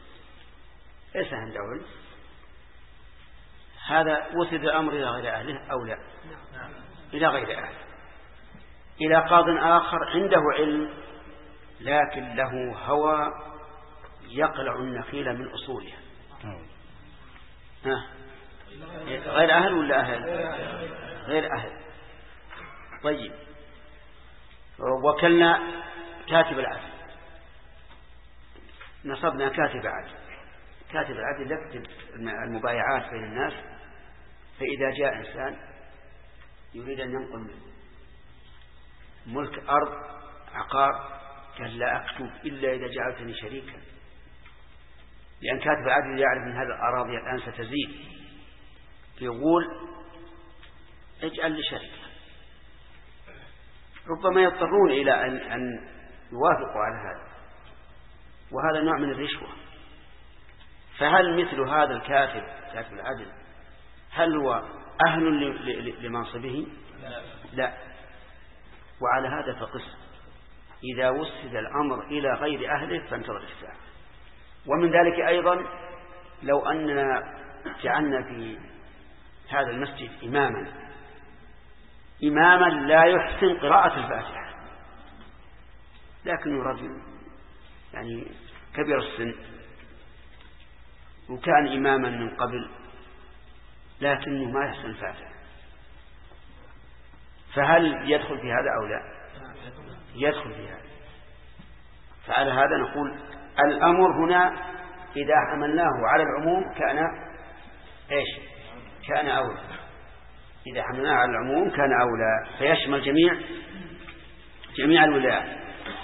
هذا وسد الأمر إلى غير أهله أو لا؟ إلى غير أهله، إلى قاض آخر عنده علم لكن له هوى يقلع النخيل من أصولها. غير أهل ولا أهل؟ غير أهل. طيب وكلنا كاتب العدل، نصبنا كاتب العدل يكتب المبايعات بين الناس، فإذا جاء إنسان يريد أن ينقل ملك أرض عقار قال لا أكتب إلا إذا جعلتني شريكا، لأن كاتب العدل يعرف أن هذه الأراضي الآن ستزيد، يقول اجعل لي شريكا. ربما يضطرون إلى أن يوافقوا على هذا، وهذا نوع من الرشوة. فهل مثل هذا كاتب العدل هل هو أهل لمنصبه؟ لا. وعلى هذا فقس إذا وسد الأمر إلى غير أهله فانتظر الساعة. ومن ذلك أيضا لو أننا جعلنا في هذا المسجد إماما لا يحسن قراءة الفاتحة، لكنه رجل يعني كبير السن وكان إماما من قبل لكنه ما يحسن الفاتحة، فهل يدخل في هذا أو لا؟ يدخل في هذا. فعلى هذا نقول الأمر هنا إذا حملناه على العموم كان أولى. إذا حملناه على العموم كان أولى، فيشمل جميع الولايات.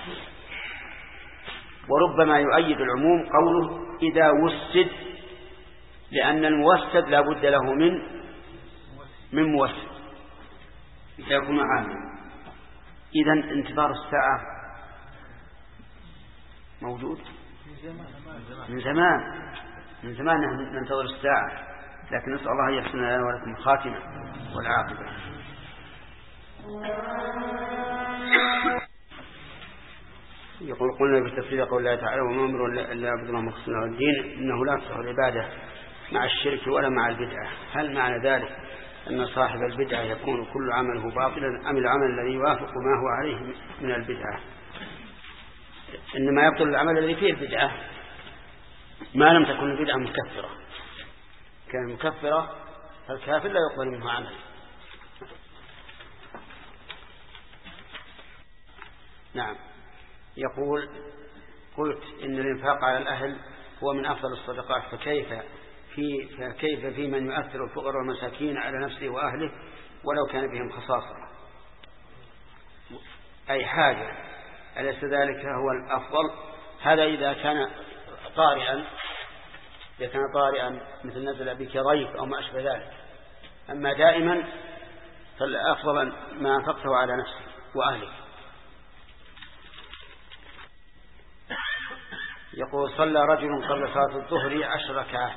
وربما يؤيد العموم قوله إذا وسد، لأن الموسد لا بد له من موسد إذا يكون عاما. إذن انتظار الساعة موجود من زمان نحن ننتظر الساعة، لكن نسأل الله يحسن لنا ولكم الخاتمة والعاقبة. يقول قلنا بالتفسير قول الله تعالى وما أمروا إلا يعبدوا الله مخلصين له الدين إنه لا تصح العبادة مع الشرك ولا مع البدعة. هل معنى ذلك أن صاحب البدعة يكون كل عمله باطلا أم العمل الذي يوافق ما هو عليه من البدعة؟ إنما يبطل العمل الذي فيه البدعة ما لم تكن البدعة مكفرة. كان مكفرة فالكافر لا يقبل منه عمل. نعم. يقول قلت إن الإنفاق على الأهل هو من أفضل الصدقات، فكيف في من يؤثر الفقراء والمساكين على نفسه وأهله ولو كان بهم خصاصة أي حاجة، أليس ذلك هو الأفضل؟ هذا إذا كان طارئا مثل نزل بك ضيف أو ما أشبه ذلك. أما دائما فالأفضل ما أنفقته على نفسه وأهله. يقول صلى رجل قبل صلاة الظهر 10 ركعات،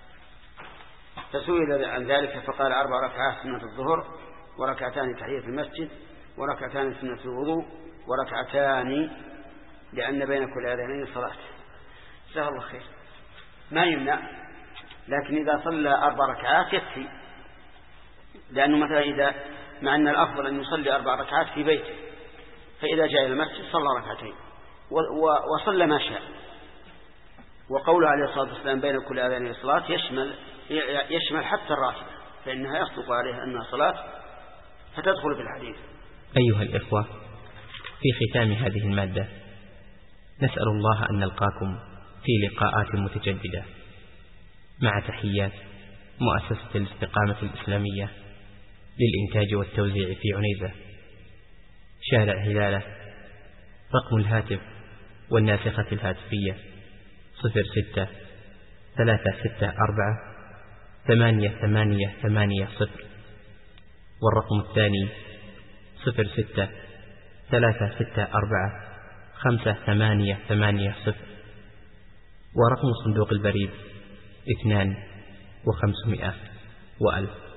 فسئل عن ذلك فقال 4 ركعات سنة الظهر وركعتان تحية المسجد وركعتان سنة الوضوء وركعتان لأن بين كل أذانين صلاة. جزاه الله خير. ما يمنع، لكن إذا صلى 4 ركعات يكفي، لأنه مثلا مع أن الأفضل أن يصلي 4 ركعات في بيته، فإذا جاء إلى المسجد صلى ركعتين وصلى ما شاء. وقوله عليه الصلاة والسلام بين كل أذان صلاة يشمل حتى الراتبة، فإنها يصدق عليها أنها صلاة فتدخل في الحديث. أيها الإخوة، في ختام هذه المادة نسأل الله أن نلقاكم في لقاءات متجددة، مع تحيات مؤسسة الاستقامة الإسلامية للإنتاج والتوزيع في عنيزة، شارع هلالة، رقم الهاتف والناسخة الهاتفية 06-364-8880. والرقم الثاني 06-364-5880. ورقم صندوق البريد 2500 و1000.